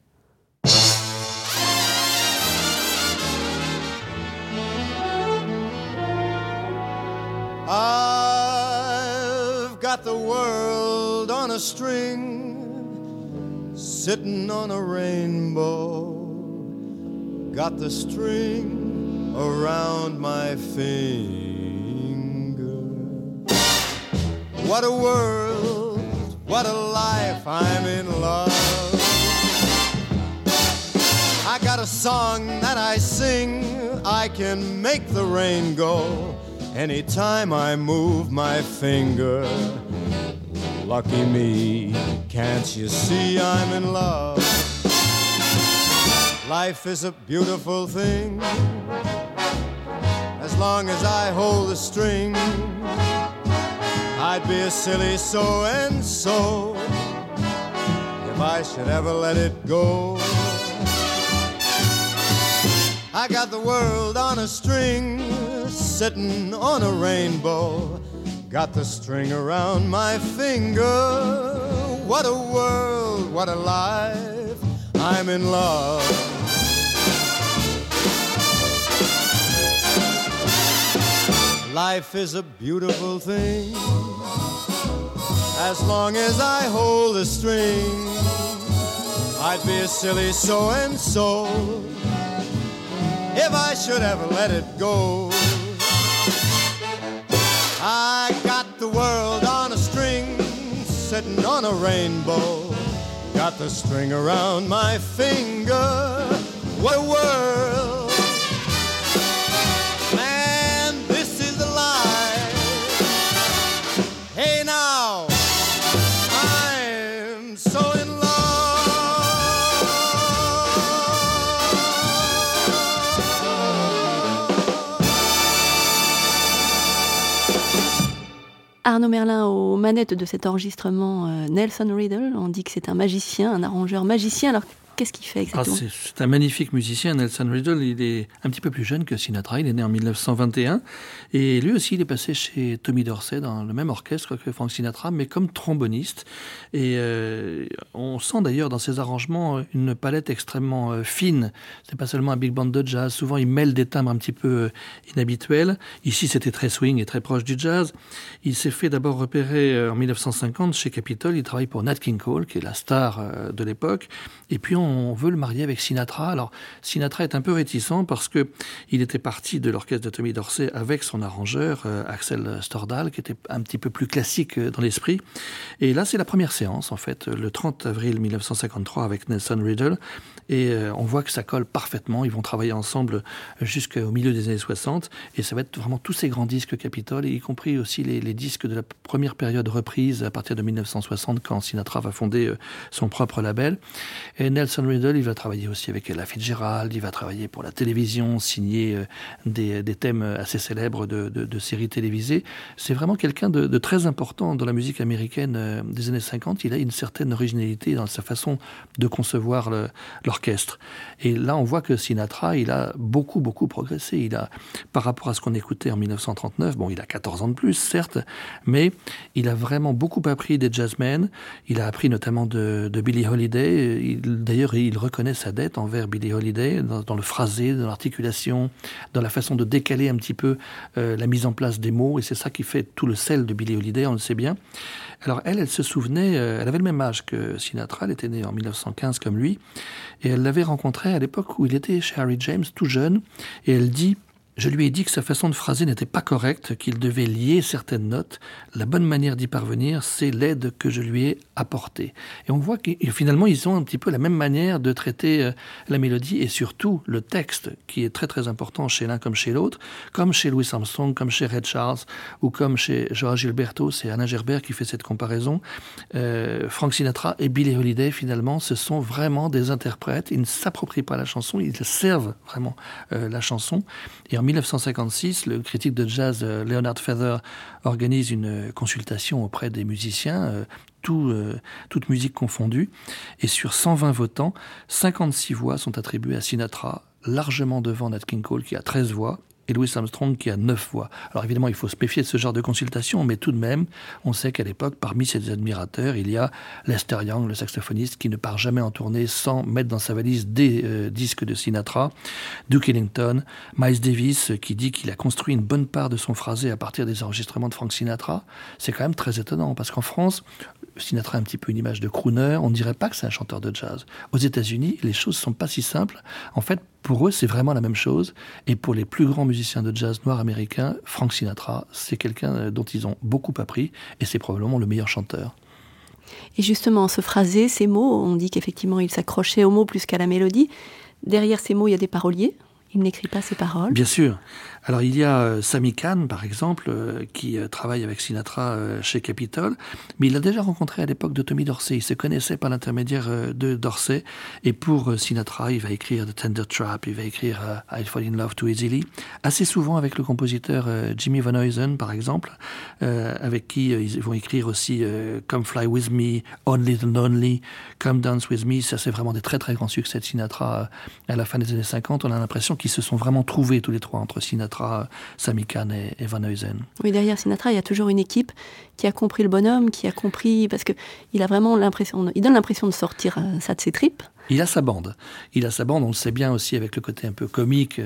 I've got the world on a string, sitting on a rainbow. Got the string around my finger. What a world, what a life, I'm in love. I got a song that I sing, I can make the rain go anytime I move my finger. Lucky me, can't you see I'm in love? Life is a beautiful thing, as long as I hold the string. I'd be a silly so-and-so if I should ever let it go. I got the world on a string, sitting on a rainbow. Got the string around my finger. What a world, what a life, I'm in love. Life is a beautiful thing, as long as I hold the string. I'd be a silly so-and-so if I should ever let it go. I got the world on a string, sitting on a rainbow. Got the string around my finger. What a world, man, this is the life. Hey now, I'm so in love. Arnaud Merlin aux manettes de cet enregistrement, Nelson Riddle. On dit que c'est un magicien, un arrangeur magicien. Alors, qu'est-ce qu'il fait exactement ? C'est un magnifique musicien, Nelson Riddle. Il est un petit peu plus jeune que Sinatra. Il est né en 1921. Et lui aussi, il est passé chez Tommy Dorsey, dans le même orchestre que Frank Sinatra, mais comme tromboniste. Et on sent d'ailleurs dans ses arrangements une palette extrêmement fine. C'est pas seulement un big band de jazz. Souvent, il mêle des timbres un petit peu inhabituels. Ici, c'était très swing et très proche du jazz. Il s'est fait d'abord repérer en 1950 chez Capitol. Il travaille pour Nat King Cole, qui est la star de l'époque. Et puis, on veut le marier avec Sinatra. Alors, Sinatra est un peu réticent parce que il était parti de l'orchestre de Tommy Dorsey avec son arrangeur, Axel Stordahl, qui était un petit peu plus classique dans l'esprit. Et là, c'est la première séance, en fait, le 30 avril 1953 avec Nelson Riddle. Et on voit que ça colle parfaitement. Ils vont travailler ensemble jusqu'au milieu des années 60. Et ça va être vraiment tous ces grands disques Capitol, y compris aussi les disques de la première période reprise à partir de 1960, quand Sinatra va fonder son propre label. Et Nelson Nelson Riddle, il va travailler aussi avec Ella Fitzgerald, il va travailler pour la télévision, signer des thèmes assez célèbres de séries télévisées. C'est vraiment quelqu'un de très important dans la musique américaine des années 50. Il a une certaine originalité dans sa façon de concevoir l'orchestre. Et là, on voit que Sinatra, il a beaucoup progressé. Il a, par rapport à ce qu'on écoutait en 1939, bon, il a 14 ans de plus, certes, mais il a vraiment beaucoup appris des jazzmen. Il a appris notamment de Billie Holiday. D'ailleurs, il reconnaît sa dette envers Billie Holiday dans le phrasé, dans l'articulation, dans la façon de décaler un petit peu la mise en place des mots. Et c'est ça qui fait tout le sel de Billie Holiday, on le sait bien. Alors elle se souvenait, elle avait le même âge que Sinatra, elle était née en 1915 comme lui, et elle l'avait rencontré à l'époque où il était chez Harry James, tout jeune, et elle dit: je lui ai dit que sa façon de phraser n'était pas correcte, qu'il devait lier certaines notes. La bonne manière d'y parvenir, c'est l'aide que je lui ai apportée. Et on voit que finalement, ils ont un petit peu la même manière de traiter la mélodie et surtout le texte, qui est très très important chez l'un comme chez l'autre, comme chez Louis Armstrong, comme chez Ray Charles, ou comme chez George Gilberto, c'est Alain Gerbert qui fait cette comparaison. Frank Sinatra et Billie Holiday, finalement, ce sont vraiment des interprètes. Ils ne s'approprient pas la chanson, ils servent vraiment la chanson. Et en 1956, le critique de jazz Leonard Feather organise une consultation auprès des musiciens, toute musique confondue, et sur 120 votants, 56 voix sont attribuées à Sinatra, largement devant Nat King Cole qui a 13 voix, et Louis Armstrong qui a 9 voix. Alors évidemment, il faut se méfier de ce genre de consultation, mais tout de même, on sait qu'à l'époque, parmi ses admirateurs, il y a Lester Young, le saxophoniste, qui ne part jamais en tournée sans mettre dans sa valise des disques de Sinatra, Duke Ellington, Miles Davis, qui dit qu'il a construit une bonne part de son phrasé à partir des enregistrements de Frank Sinatra. C'est quand même très étonnant, parce qu'en France, Sinatra a un petit peu une image de crooner, on ne dirait pas que c'est un chanteur de jazz. Aux États-Unis, les choses ne sont pas si simples. En fait, pour eux, c'est vraiment la même chose. Et pour les plus grands musiciens de jazz noirs américains, Frank Sinatra, c'est quelqu'un dont ils ont beaucoup appris et c'est probablement le meilleur chanteur. Et justement, ce phrasé, ces mots, on dit qu'effectivement, il s'accrochait aux mots plus qu'à la mélodie. Derrière ces mots, il y a des paroliers. Il n'écrit pas ses paroles. Bien sûr. Alors il y a Sammy Cahn, par exemple, qui travaille avec Sinatra chez Capitol, mais il l'a déjà rencontré à l'époque de Tommy Dorsey. Il se connaissait par l'intermédiaire de Dorsey, et pour Sinatra, il va écrire The Tender Trap, il va écrire I Fall in Love Too Easily, assez souvent avec le compositeur Jimmy Van Heusen, par exemple, avec qui ils vont écrire aussi Come Fly With Me, Only the Lonely, Come Dance With Me. Ça, c'est vraiment des très très grands succès de Sinatra à la fin des années 50. On a l'impression qu'ils se sont vraiment trouvés tous les trois, entre Sinatra, Sammy Cahn et Van Heusen. Oui, derrière Sinatra, il y a toujours une équipe qui a compris le bonhomme, qui a compris, parce qu'il a vraiment l'impression, il donne l'impression de sortir ça de ses tripes. Il a sa bande, on le sait bien aussi avec le côté un peu comique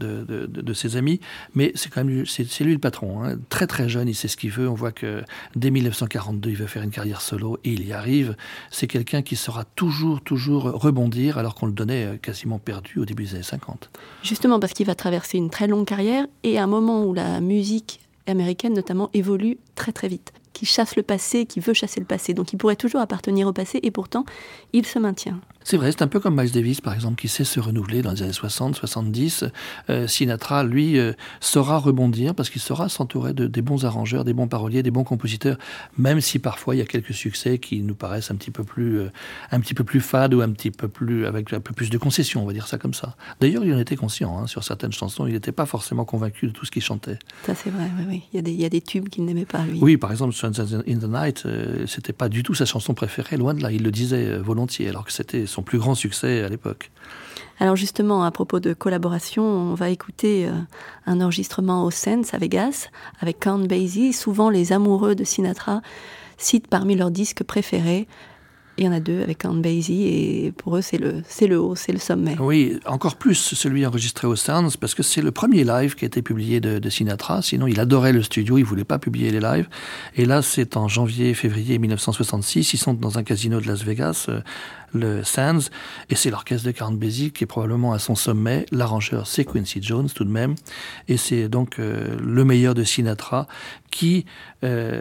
de ses amis, mais c'est quand même c'est lui le patron. Hein. Très très jeune, il sait ce qu'il veut. On voit que dès 1942, il veut faire une carrière solo et il y arrive. C'est quelqu'un qui saura toujours rebondir alors qu'on le donnait quasiment perdu au début des années 50. Justement parce qu'il va traverser une très longue carrière et à un moment où la musique américaine notamment évolue très très vite, qui chasse le passé, qui veut chasser le passé. Donc il pourrait toujours appartenir au passé et pourtant il se maintient. C'est vrai, c'est un peu comme Miles Davis, par exemple, qui sait se renouveler dans les années 60, 70. Sinatra, lui, saura rebondir parce qu'il saura s'entourer des bons arrangeurs, des bons paroliers, des bons compositeurs, même si parfois il y a quelques succès qui nous paraissent un petit peu plus fades ou avec un peu plus de concessions, on va dire ça comme ça. D'ailleurs, il en était conscient, hein, sur certaines chansons, il n'était pas forcément convaincu de tout ce qu'il chantait. Ça c'est vrai, oui. Il y a des tubes qu'il n'aimait pas, lui. Oui, par exemple, Sunset in the Night, c'était pas du tout sa chanson préférée, loin de là, il le disait volontiers, alors que c'était son plus grand succès à l'époque. Alors justement, à propos de collaboration, on va écouter un enregistrement au Sands à Vegas avec Count Basie. Souvent, les amoureux de Sinatra citent parmi leurs disques préférés. Il y en a deux avec Count Basie et pour eux, c'est le haut, c'est le sommet. Oui, encore plus celui enregistré au Sands parce que c'est le premier live qui a été publié de Sinatra. Sinon, il adorait le studio, il voulait pas publier les lives. Et là, c'est en février 1966. Ils sont dans un casino de Las Vegas, le Sands, et c'est l'orchestre de Count Basie qui est probablement à son sommet. L'arrangeur, c'est Quincy Jones tout de même. Et c'est donc le meilleur de Sinatra qui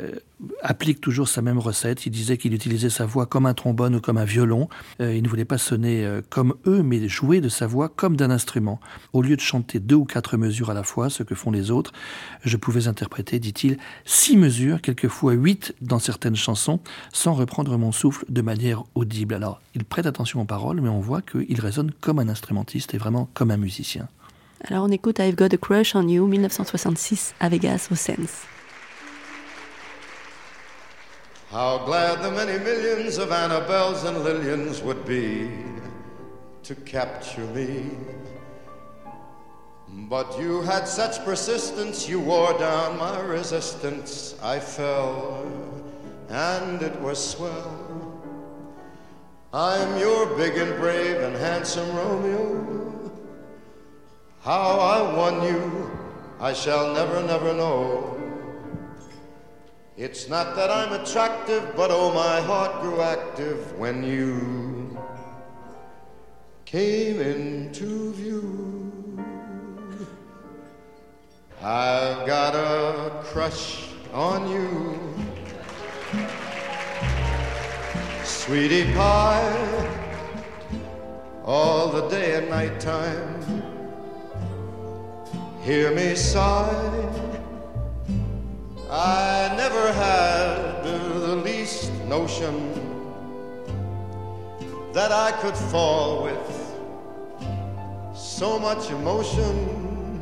applique toujours sa même recette. Il disait qu'il utilisait sa voix comme un trombone ou comme un violon. Il ne voulait pas sonner comme eux, mais jouer de sa voix comme d'un instrument. Au lieu de chanter 2 ou 4 mesures à la fois, ce que font les autres, je pouvais interpréter, dit-il, 6 mesures, quelquefois 8 dans certaines chansons, sans reprendre mon souffle de manière audible. Alors, il prête attention aux paroles, mais on voit qu'il résonne comme un instrumentiste et vraiment comme un musicien. Alors on écoute I've Got a Crush on You, 1966, à Vegas, au Sands. How glad the many millions of Annabelles and Lillians would be to capture me. But you had such persistence, you wore down my resistance. I fell, and it was swell. I'm your big and brave and handsome Romeo. How I won you, I shall never, never know. It's not that I'm attractive, but oh, my heart grew active when you came into view. I've got a crush on you, sweetie pie, all the day and night time. Hear me sigh, I never had the least notion that I could fall with so much emotion.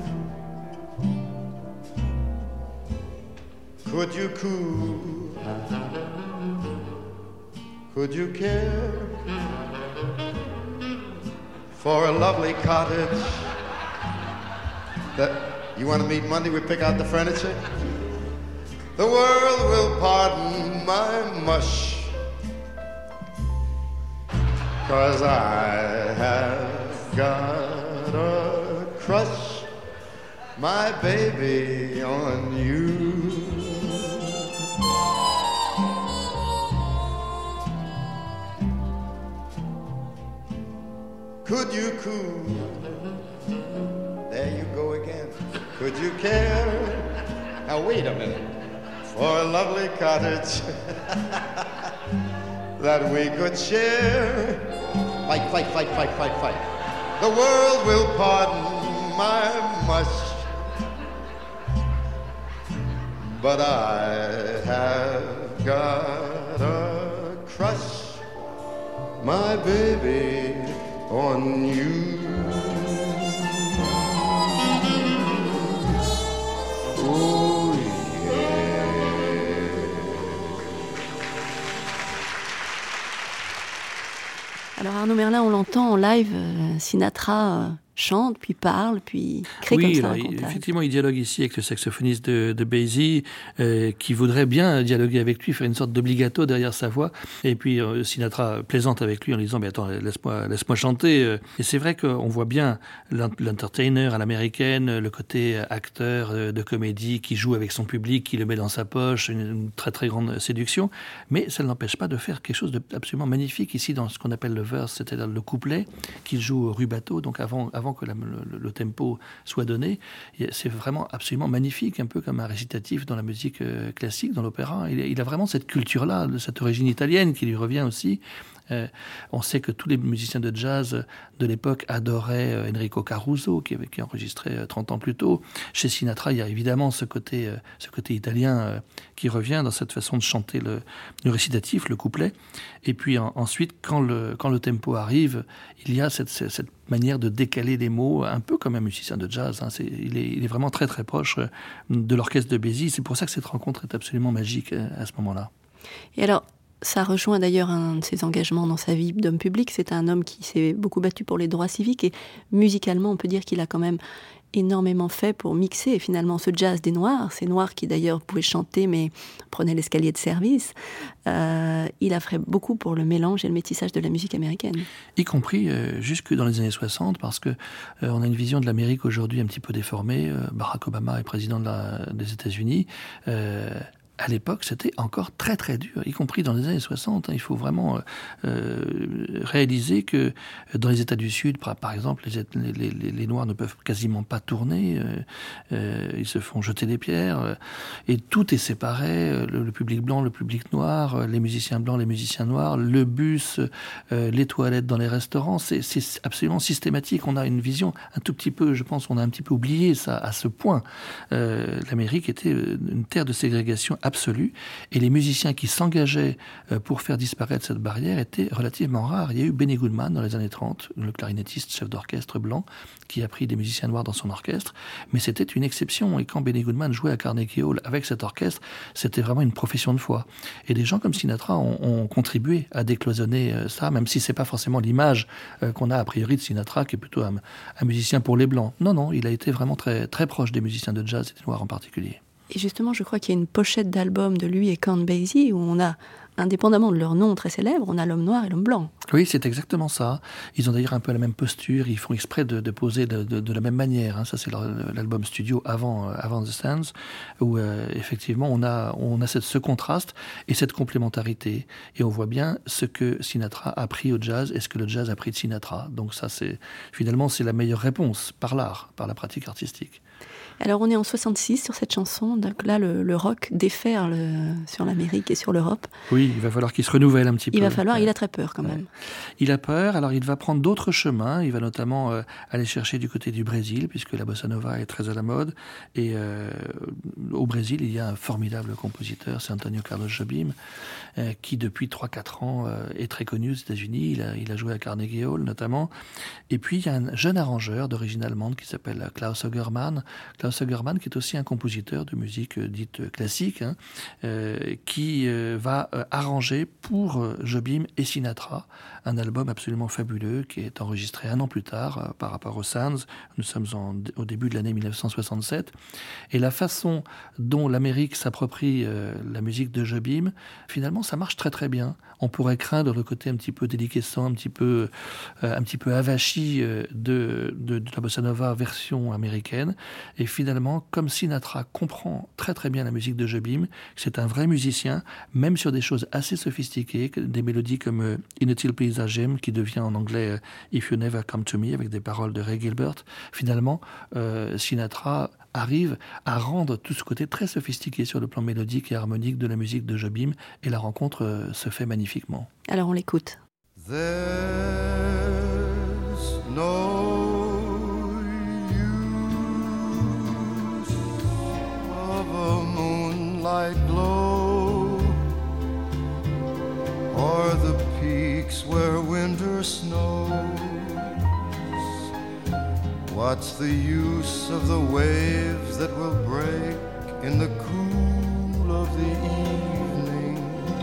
Could you coo? Could you care for a lovely cottage that you want to meet Monday? We pick out the furniture. The world will pardon my mush, 'cause I have got a crush, my baby, on you. Could you coo? There you go again. Could you care? Now wait a minute. For a lovely cottage that we could share. Fight, fight, fight, fight, fight, fight. The world will pardon my mush, but I have got a crush, my baby, on you. Oh, alors Arnaud Merlin, on l'entend en live, Sinatra chante, puis parle, puis crée comme ça un contact. Effectivement, il dialogue ici avec le saxophoniste de Basie, qui voudrait bien dialoguer avec lui, faire une sorte d'obligato derrière sa voix. Et puis Sinatra plaisante avec lui en lui disant « Attends, laisse-moi chanter ». Et c'est vrai qu'on voit bien l'entertainer à l'américaine, le côté acteur de comédie qui joue avec son public, qui le met dans sa poche, une très très grande séduction. Mais ça ne l'empêche pas de faire quelque chose d'absolument magnifique ici dans ce qu'on appelle le verse, c'est-à-dire le couplet qu'il joue au rubato, donc avant que le tempo soit donné. C'est vraiment absolument magnifique, un peu comme un récitatif dans la musique classique, dans l'opéra. Il a vraiment cette culture-là, cette origine italienne qui lui revient aussi. On sait que tous les musiciens de jazz de l'époque adoraient Enrico Caruso, qui a enregistré 30 ans plus tôt. Chez Sinatra, il y a évidemment ce côté italien qui revient dans cette façon de chanter le récitatif, le couplet. Et puis ensuite, quand le tempo arrive, il y a cette manière de décaler les mots, un peu comme un musicien de jazz. Hein. Il est vraiment très très proche de l'orchestre de Basie. C'est pour ça que cette rencontre est absolument magique à ce moment-là. Et alors, ça rejoint d'ailleurs un de ses engagements dans sa vie d'homme public. C'est un homme qui s'est beaucoup battu pour les droits civiques et musicalement, on peut dire qu'il a quand même énormément fait pour mixer finalement ce jazz des Noirs. Ces Noirs qui d'ailleurs pouvaient chanter mais prenaient l'escalier de service. Il a fait beaucoup pour le mélange et le métissage de la musique américaine. Y compris jusque dans les années 60 parce que on a une vision de l'Amérique aujourd'hui un petit peu déformée. Barack Obama est président des États-Unis. à l'époque, c'était encore très très dur, y compris dans les années 60. Il faut vraiment réaliser que dans les États du Sud, par exemple, les Noirs ne peuvent quasiment pas tourner, ils se font jeter des pierres, et tout est séparé, le public blanc, le public noir, les musiciens blancs, les musiciens noirs, le bus, les toilettes dans les restaurants, c'est absolument systématique. On a une vision un tout petit peu, je pense, on a un petit peu oublié ça à ce point. L'Amérique était une terre de ségrégation absolue, et les musiciens qui s'engageaient pour faire disparaître cette barrière étaient relativement rares. Il y a eu Benny Goodman dans les années 30, le clarinettiste, chef d'orchestre blanc, qui a pris des musiciens noirs dans son orchestre, mais c'était une exception. Et quand Benny Goodman jouait à Carnegie Hall avec cet orchestre, c'était vraiment une profession de foi. Et des gens comme Sinatra ont contribué à décloisonner ça, même si c'est pas forcément l'image qu'on a priori de Sinatra, qui est plutôt un musicien pour les blancs. Non, il a été vraiment très, très proche des musiciens de jazz et des noirs en particulier. Et justement, je crois qu'il y a une pochette d'album de lui et Count Basie où on a, indépendamment de leur nom très célèbre, on a l'homme noir et l'homme blanc. Oui, c'est exactement ça. Ils ont d'ailleurs un peu la même posture, ils font exprès de poser de la même manière. Ça, c'est l'album studio avant The Sands, où effectivement on a ce contraste et cette complémentarité. Et on voit bien ce que Sinatra a pris au jazz et ce que le jazz a pris de Sinatra. Donc ça, finalement, c'est la meilleure réponse par l'art, par la pratique artistique. Alors on est en 66 sur cette chanson, donc là le rock déferle sur l'Amérique et sur l'Europe. Oui, il va falloir qu'il se renouvelle un petit peu. Il a très peur quand même. Il a peur, alors il va prendre d'autres chemins, il va notamment aller chercher du côté du Brésil, puisque la bossa nova est très à la mode, et au Brésil il y a un formidable compositeur, c'est Antonio Carlos Jobim, qui depuis 3-4 ans est très connu aux États-Unis, il a joué à Carnegie Hall notamment, et puis il y a un jeune arrangeur d'origine allemande qui s'appelle Klaus Ogerman, qui est aussi un compositeur de musique dite classique, qui va arranger pour Jobim et Sinatra un album absolument fabuleux qui est enregistré 1 an plus tard par rapport aux Sands. Nous sommes au début de l'année 1967. Et la façon dont l'Amérique s'approprie la musique de Jobim, finalement, ça marche très très bien. On pourrait craindre le côté un petit peu déliquescent, un petit peu avachi de la bossa nova version américaine. Et finalement, comme Sinatra comprend très très bien la musique de Jobim, c'est un vrai musicien, même sur des choses assez sophistiquées, des mélodies comme Inutil Please Jim, qui devient en anglais If You Never Come to Me, avec des paroles de Ray Gilbert. Finalement, Sinatra arrive à rendre tout ce côté très sophistiqué sur le plan mélodique et harmonique de la musique de Jobim, et la rencontre se fait magnifiquement. Alors on l'écoute. There's no use of a moonlight glow or the peaks where winter snows. What's the use of the waves that will break in the cool of the evening?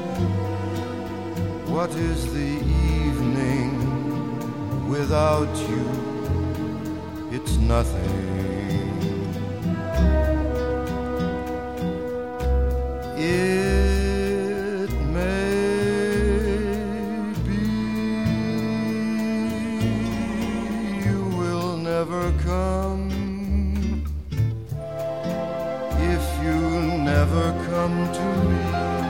What is the evening without you? It's nothing. It may be you will never come if you never come to me.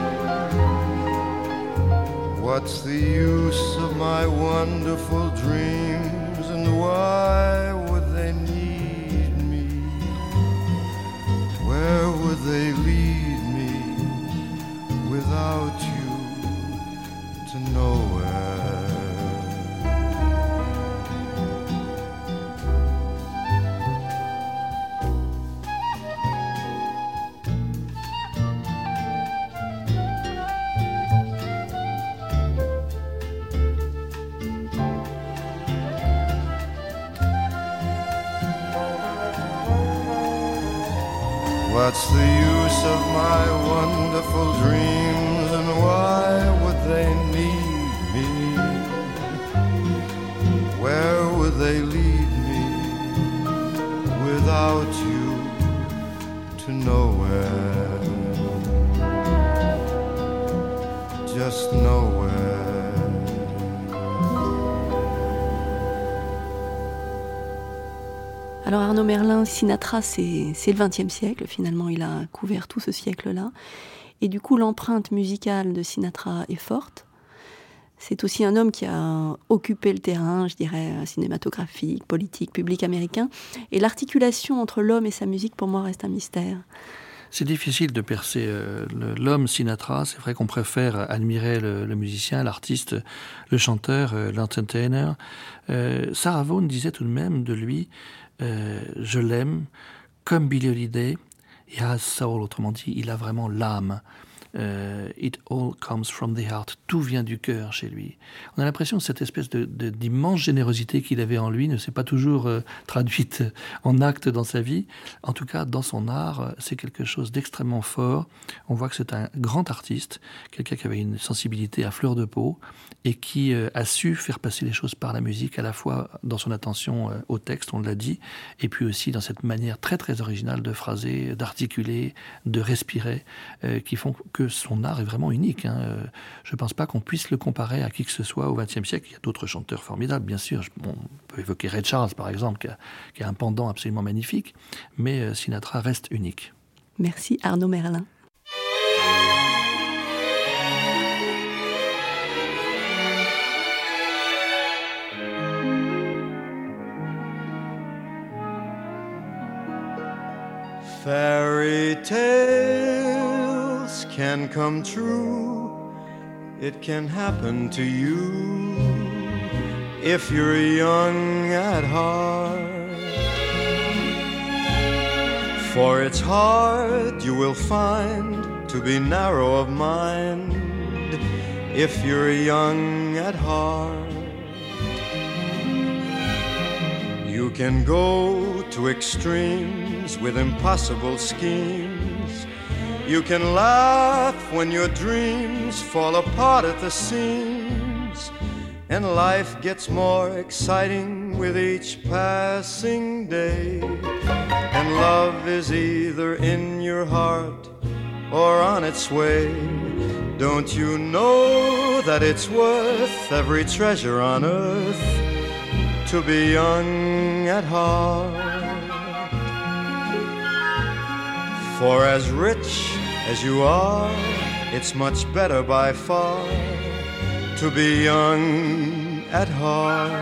What's the use of my wonderful dreams, and why would they need me? Where would they lead me without you to nowhere? What's the use of my wonderful dreams, and why would they need me? Where would they lead me without you to nowhere? Just nowhere. Alors Arnaud Merlin, Sinatra, c'est le XXe siècle, finalement il a couvert tout ce siècle-là. Et du coup, l'empreinte musicale de Sinatra est forte. C'est aussi un homme qui a occupé le terrain, je dirais, cinématographique, politique, public américain. Et l'articulation entre l'homme et sa musique, pour moi, reste un mystère. C'est difficile de percer l'homme Sinatra. C'est vrai qu'on préfère admirer le musicien, l'artiste, le chanteur, l'entertainer. Sarah Vaughan disait tout de même de lui, je l'aime, comme Billie Holiday, he has soul, autrement dit, il a vraiment l'âme. It all comes from the heart. Tout vient du cœur chez lui. On a l'impression que cette espèce d'immense générosité qu'il avait en lui ne s'est pas toujours traduite en actes dans sa vie. En tout cas, dans son art, c'est quelque chose d'extrêmement fort. On voit que c'est un grand artiste, quelqu'un qui avait une sensibilité à fleur de peau et qui a su faire passer les choses par la musique, à la fois dans son attention au texte, on l'a dit, et puis aussi dans cette manière très très originale de phraser, d'articuler, de respirer, qui font que son art est vraiment unique. Je ne pense pas qu'on puisse le comparer à qui que ce soit au XXe siècle. Il y a d'autres chanteurs formidables, bien sûr. On peut évoquer Ray Charles, par exemple, qui a un pendant absolument magnifique. Mais Sinatra reste unique. Merci Arnaud Merlin. Fairy tales can come true. It can happen to you if you're young at heart. For it's hard, you will find, to be narrow of mind if you're young at heart. You can go to extremes with impossible schemes. You can laugh when your dreams fall apart at the seams. And life gets more exciting with each passing day. And love is either in your heart or on its way. Don't you know that it's worth every treasure on earth to be young at heart? For as rich as you are, it's much better by far to be young at heart.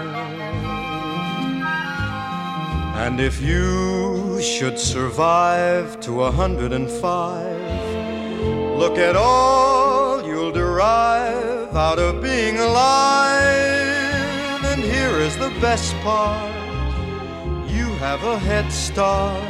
And if you should survive to 105, look at all you'll derive out of being alive. And here is the best part, you have a head start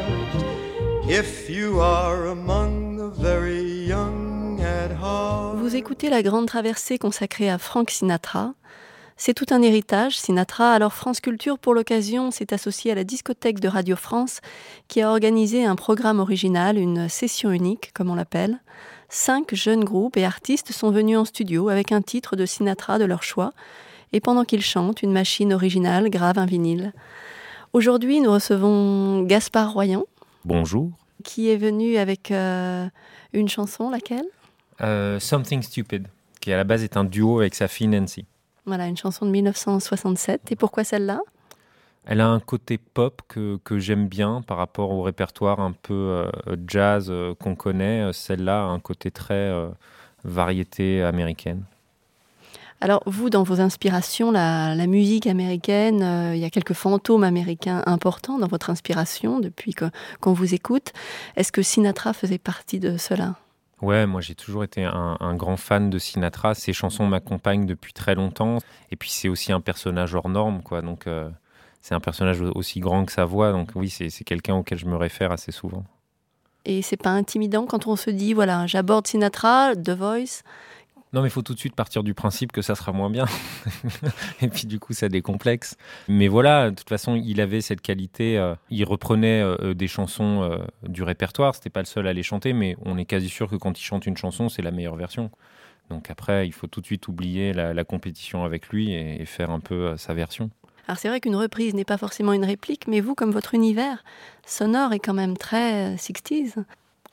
if you are among the very young at heart. Vous écoutez La Grande Traversée consacrée à Frank Sinatra. C'est tout un héritage, Sinatra. Alors France Culture, pour l'occasion, s'est associée à la discothèque de Radio France qui a organisé un programme original, une session unique, comme on l'appelle. 5 jeunes groupes et artistes sont venus en studio avec un titre de Sinatra de leur choix. Et pendant qu'ils chantent, une machine originale grave un vinyle. Aujourd'hui, nous recevons Gaspard Royan. Bonjour. Qui est venu avec une chanson, laquelle ? Something Stupid, qui à la base est un duo avec sa fille Nancy. Voilà, une chanson de 1967. Et pourquoi celle-là ? Elle a un côté pop que j'aime bien par rapport au répertoire un peu jazz qu'on connaît. Celle-là a un côté très variété américaine. Alors vous, dans vos inspirations, la musique américaine, il y a quelques fantômes américains importants dans votre inspiration depuis qu'on vous écoute. Est-ce que Sinatra faisait partie de cela ? Ouais, moi j'ai toujours été un grand fan de Sinatra. Ses chansons m'accompagnent depuis très longtemps. Et puis c'est aussi un personnage hors norme, quoi. Donc c'est un personnage aussi grand que sa voix. Donc oui, c'est quelqu'un auquel je me réfère assez souvent. Et c'est pas intimidant quand on se dit, voilà, j'aborde Sinatra, The Voice ? Non, mais il faut tout de suite partir du principe que ça sera moins bien. Et puis du coup, ça décomplexe. Mais voilà, de toute façon, il avait cette qualité. Il reprenait des chansons du répertoire. C'était pas le seul à les chanter, mais on est quasi sûr que quand il chante une chanson, c'est la meilleure version. Donc après, il faut tout de suite oublier la compétition avec lui et faire un peu sa version. Alors c'est vrai qu'une reprise n'est pas forcément une réplique, mais vous, comme votre univers sonore est quand même très 60s.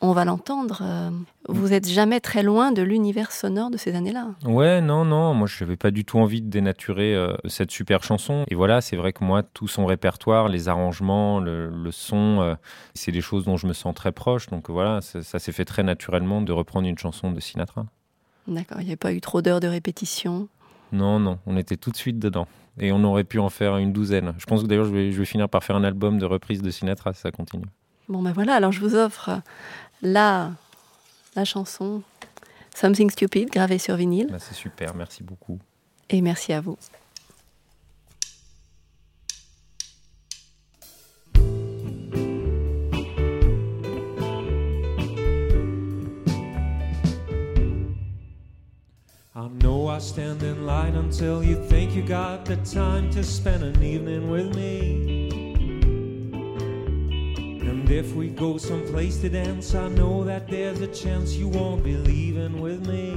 On va l'entendre. Vous n'êtes jamais très loin de l'univers sonore de ces années-là. Ouais, non. Moi, je n'avais pas du tout envie de dénaturer cette super chanson. Et voilà, c'est vrai que moi, tout son répertoire, les arrangements, le son, c'est des choses dont je me sens très proche. Donc voilà, ça s'est fait très naturellement de reprendre une chanson de Sinatra. D'accord, il n'y a pas eu trop d'heures de répétition? Non, on était tout de suite dedans. Et on aurait pu en faire une douzaine. Je pense que d'ailleurs, je vais finir par faire un album de reprises de Sinatra si ça continue. Bon ben voilà, alors je vous offre la chanson Something Stupid, gravée sur vinyle. C'est super, merci beaucoup. Et merci à vous. I know I stand in line until you think you got the time to spend an evening with me. And if we go someplace to dance, I know that there's a chance you won't be leaving with me.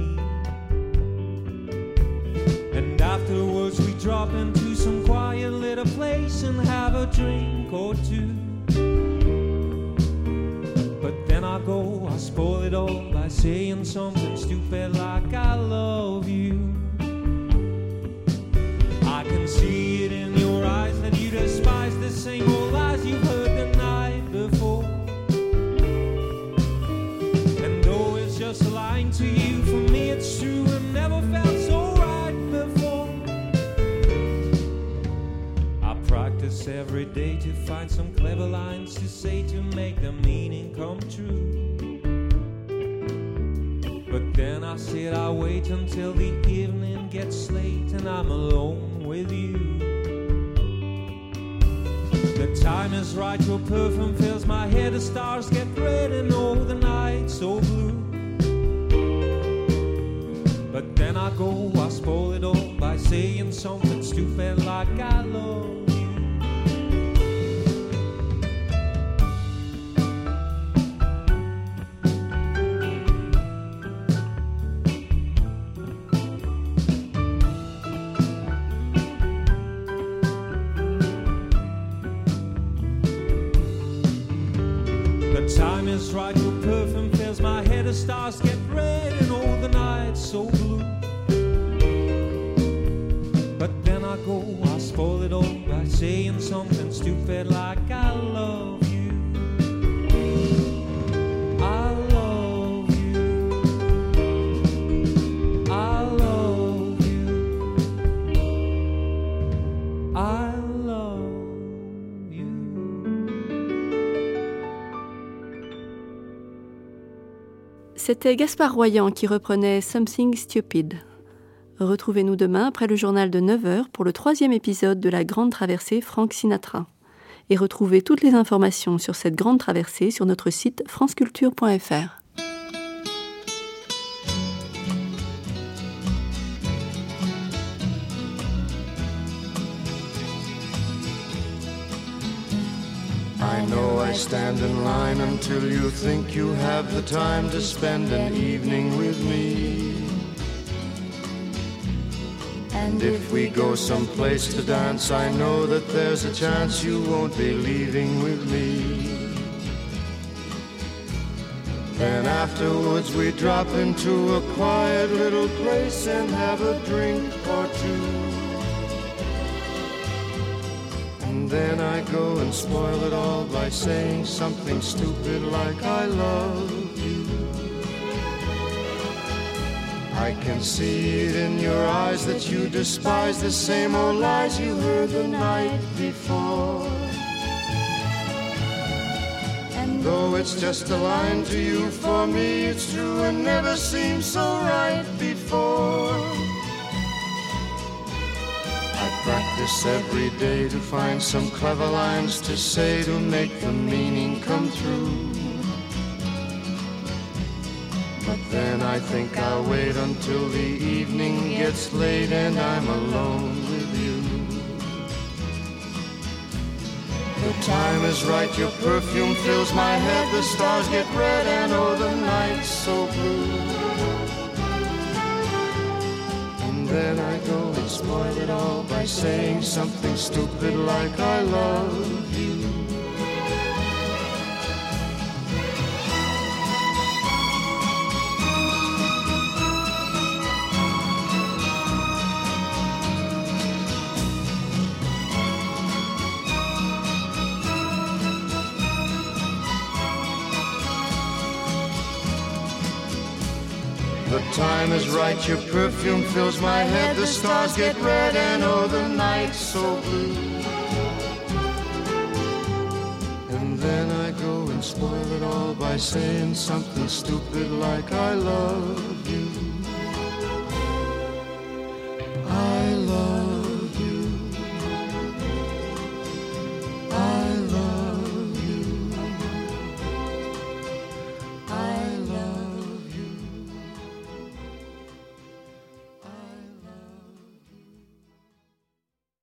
And afterwards we drop into some quiet little place and have a drink or two. But then I spoil it all by saying something stupid like I love you. I can see it in your eyes that you despise the same old lies you've heard the night before. And though it's just lying to you, for me it's true and never felt so right before. I practice every day to find some clever lines to say to make the meaning come true. But then I said I'll wait until the evening gets late and I'm alone with you. The time is right, your perfume fills my head, the stars get red and all the night so blue. But then I spoil it all by saying something stupid like I love you. Right, your perfume fills my head, the stars get red and all the night so blue. But then I spoil it all by saying something stupid like I love you. I love you. I love you. I love you. C'était Gaspard Royan qui reprenait Something Stupid. Retrouvez-nous demain après le journal de 9h pour le 3e épisode de la Grande Traversée Frank Sinatra. Et retrouvez toutes les informations sur cette grande traversée sur notre site franceculture.fr. I know I stand in line until you think you have the time to spend an evening with me. And if we go someplace to dance, I know that there's a chance you won't be leaving with me. Then afterwards we drop into a quiet little place and have a drink or two. And then I go and spoil it all by saying something stupid like I love you. I can see it in your eyes that you despise the same old lies you heard the night before. And though it's just a line to you, for me it's true and never seemed so right before. I practice every day to find some clever lines to say to make the meaning come through. But then I think I'll wait until the evening gets late and I'm alone with you. The time is right, your perfume fills my head, the stars get red and oh, the night's so blue. And then I go and spoil it all by saying something stupid like I love you. the time is right, your perfume fills my head, the stars get red and oh, the night's so blue. And then I go and spoil it all by saying something stupid like I love you.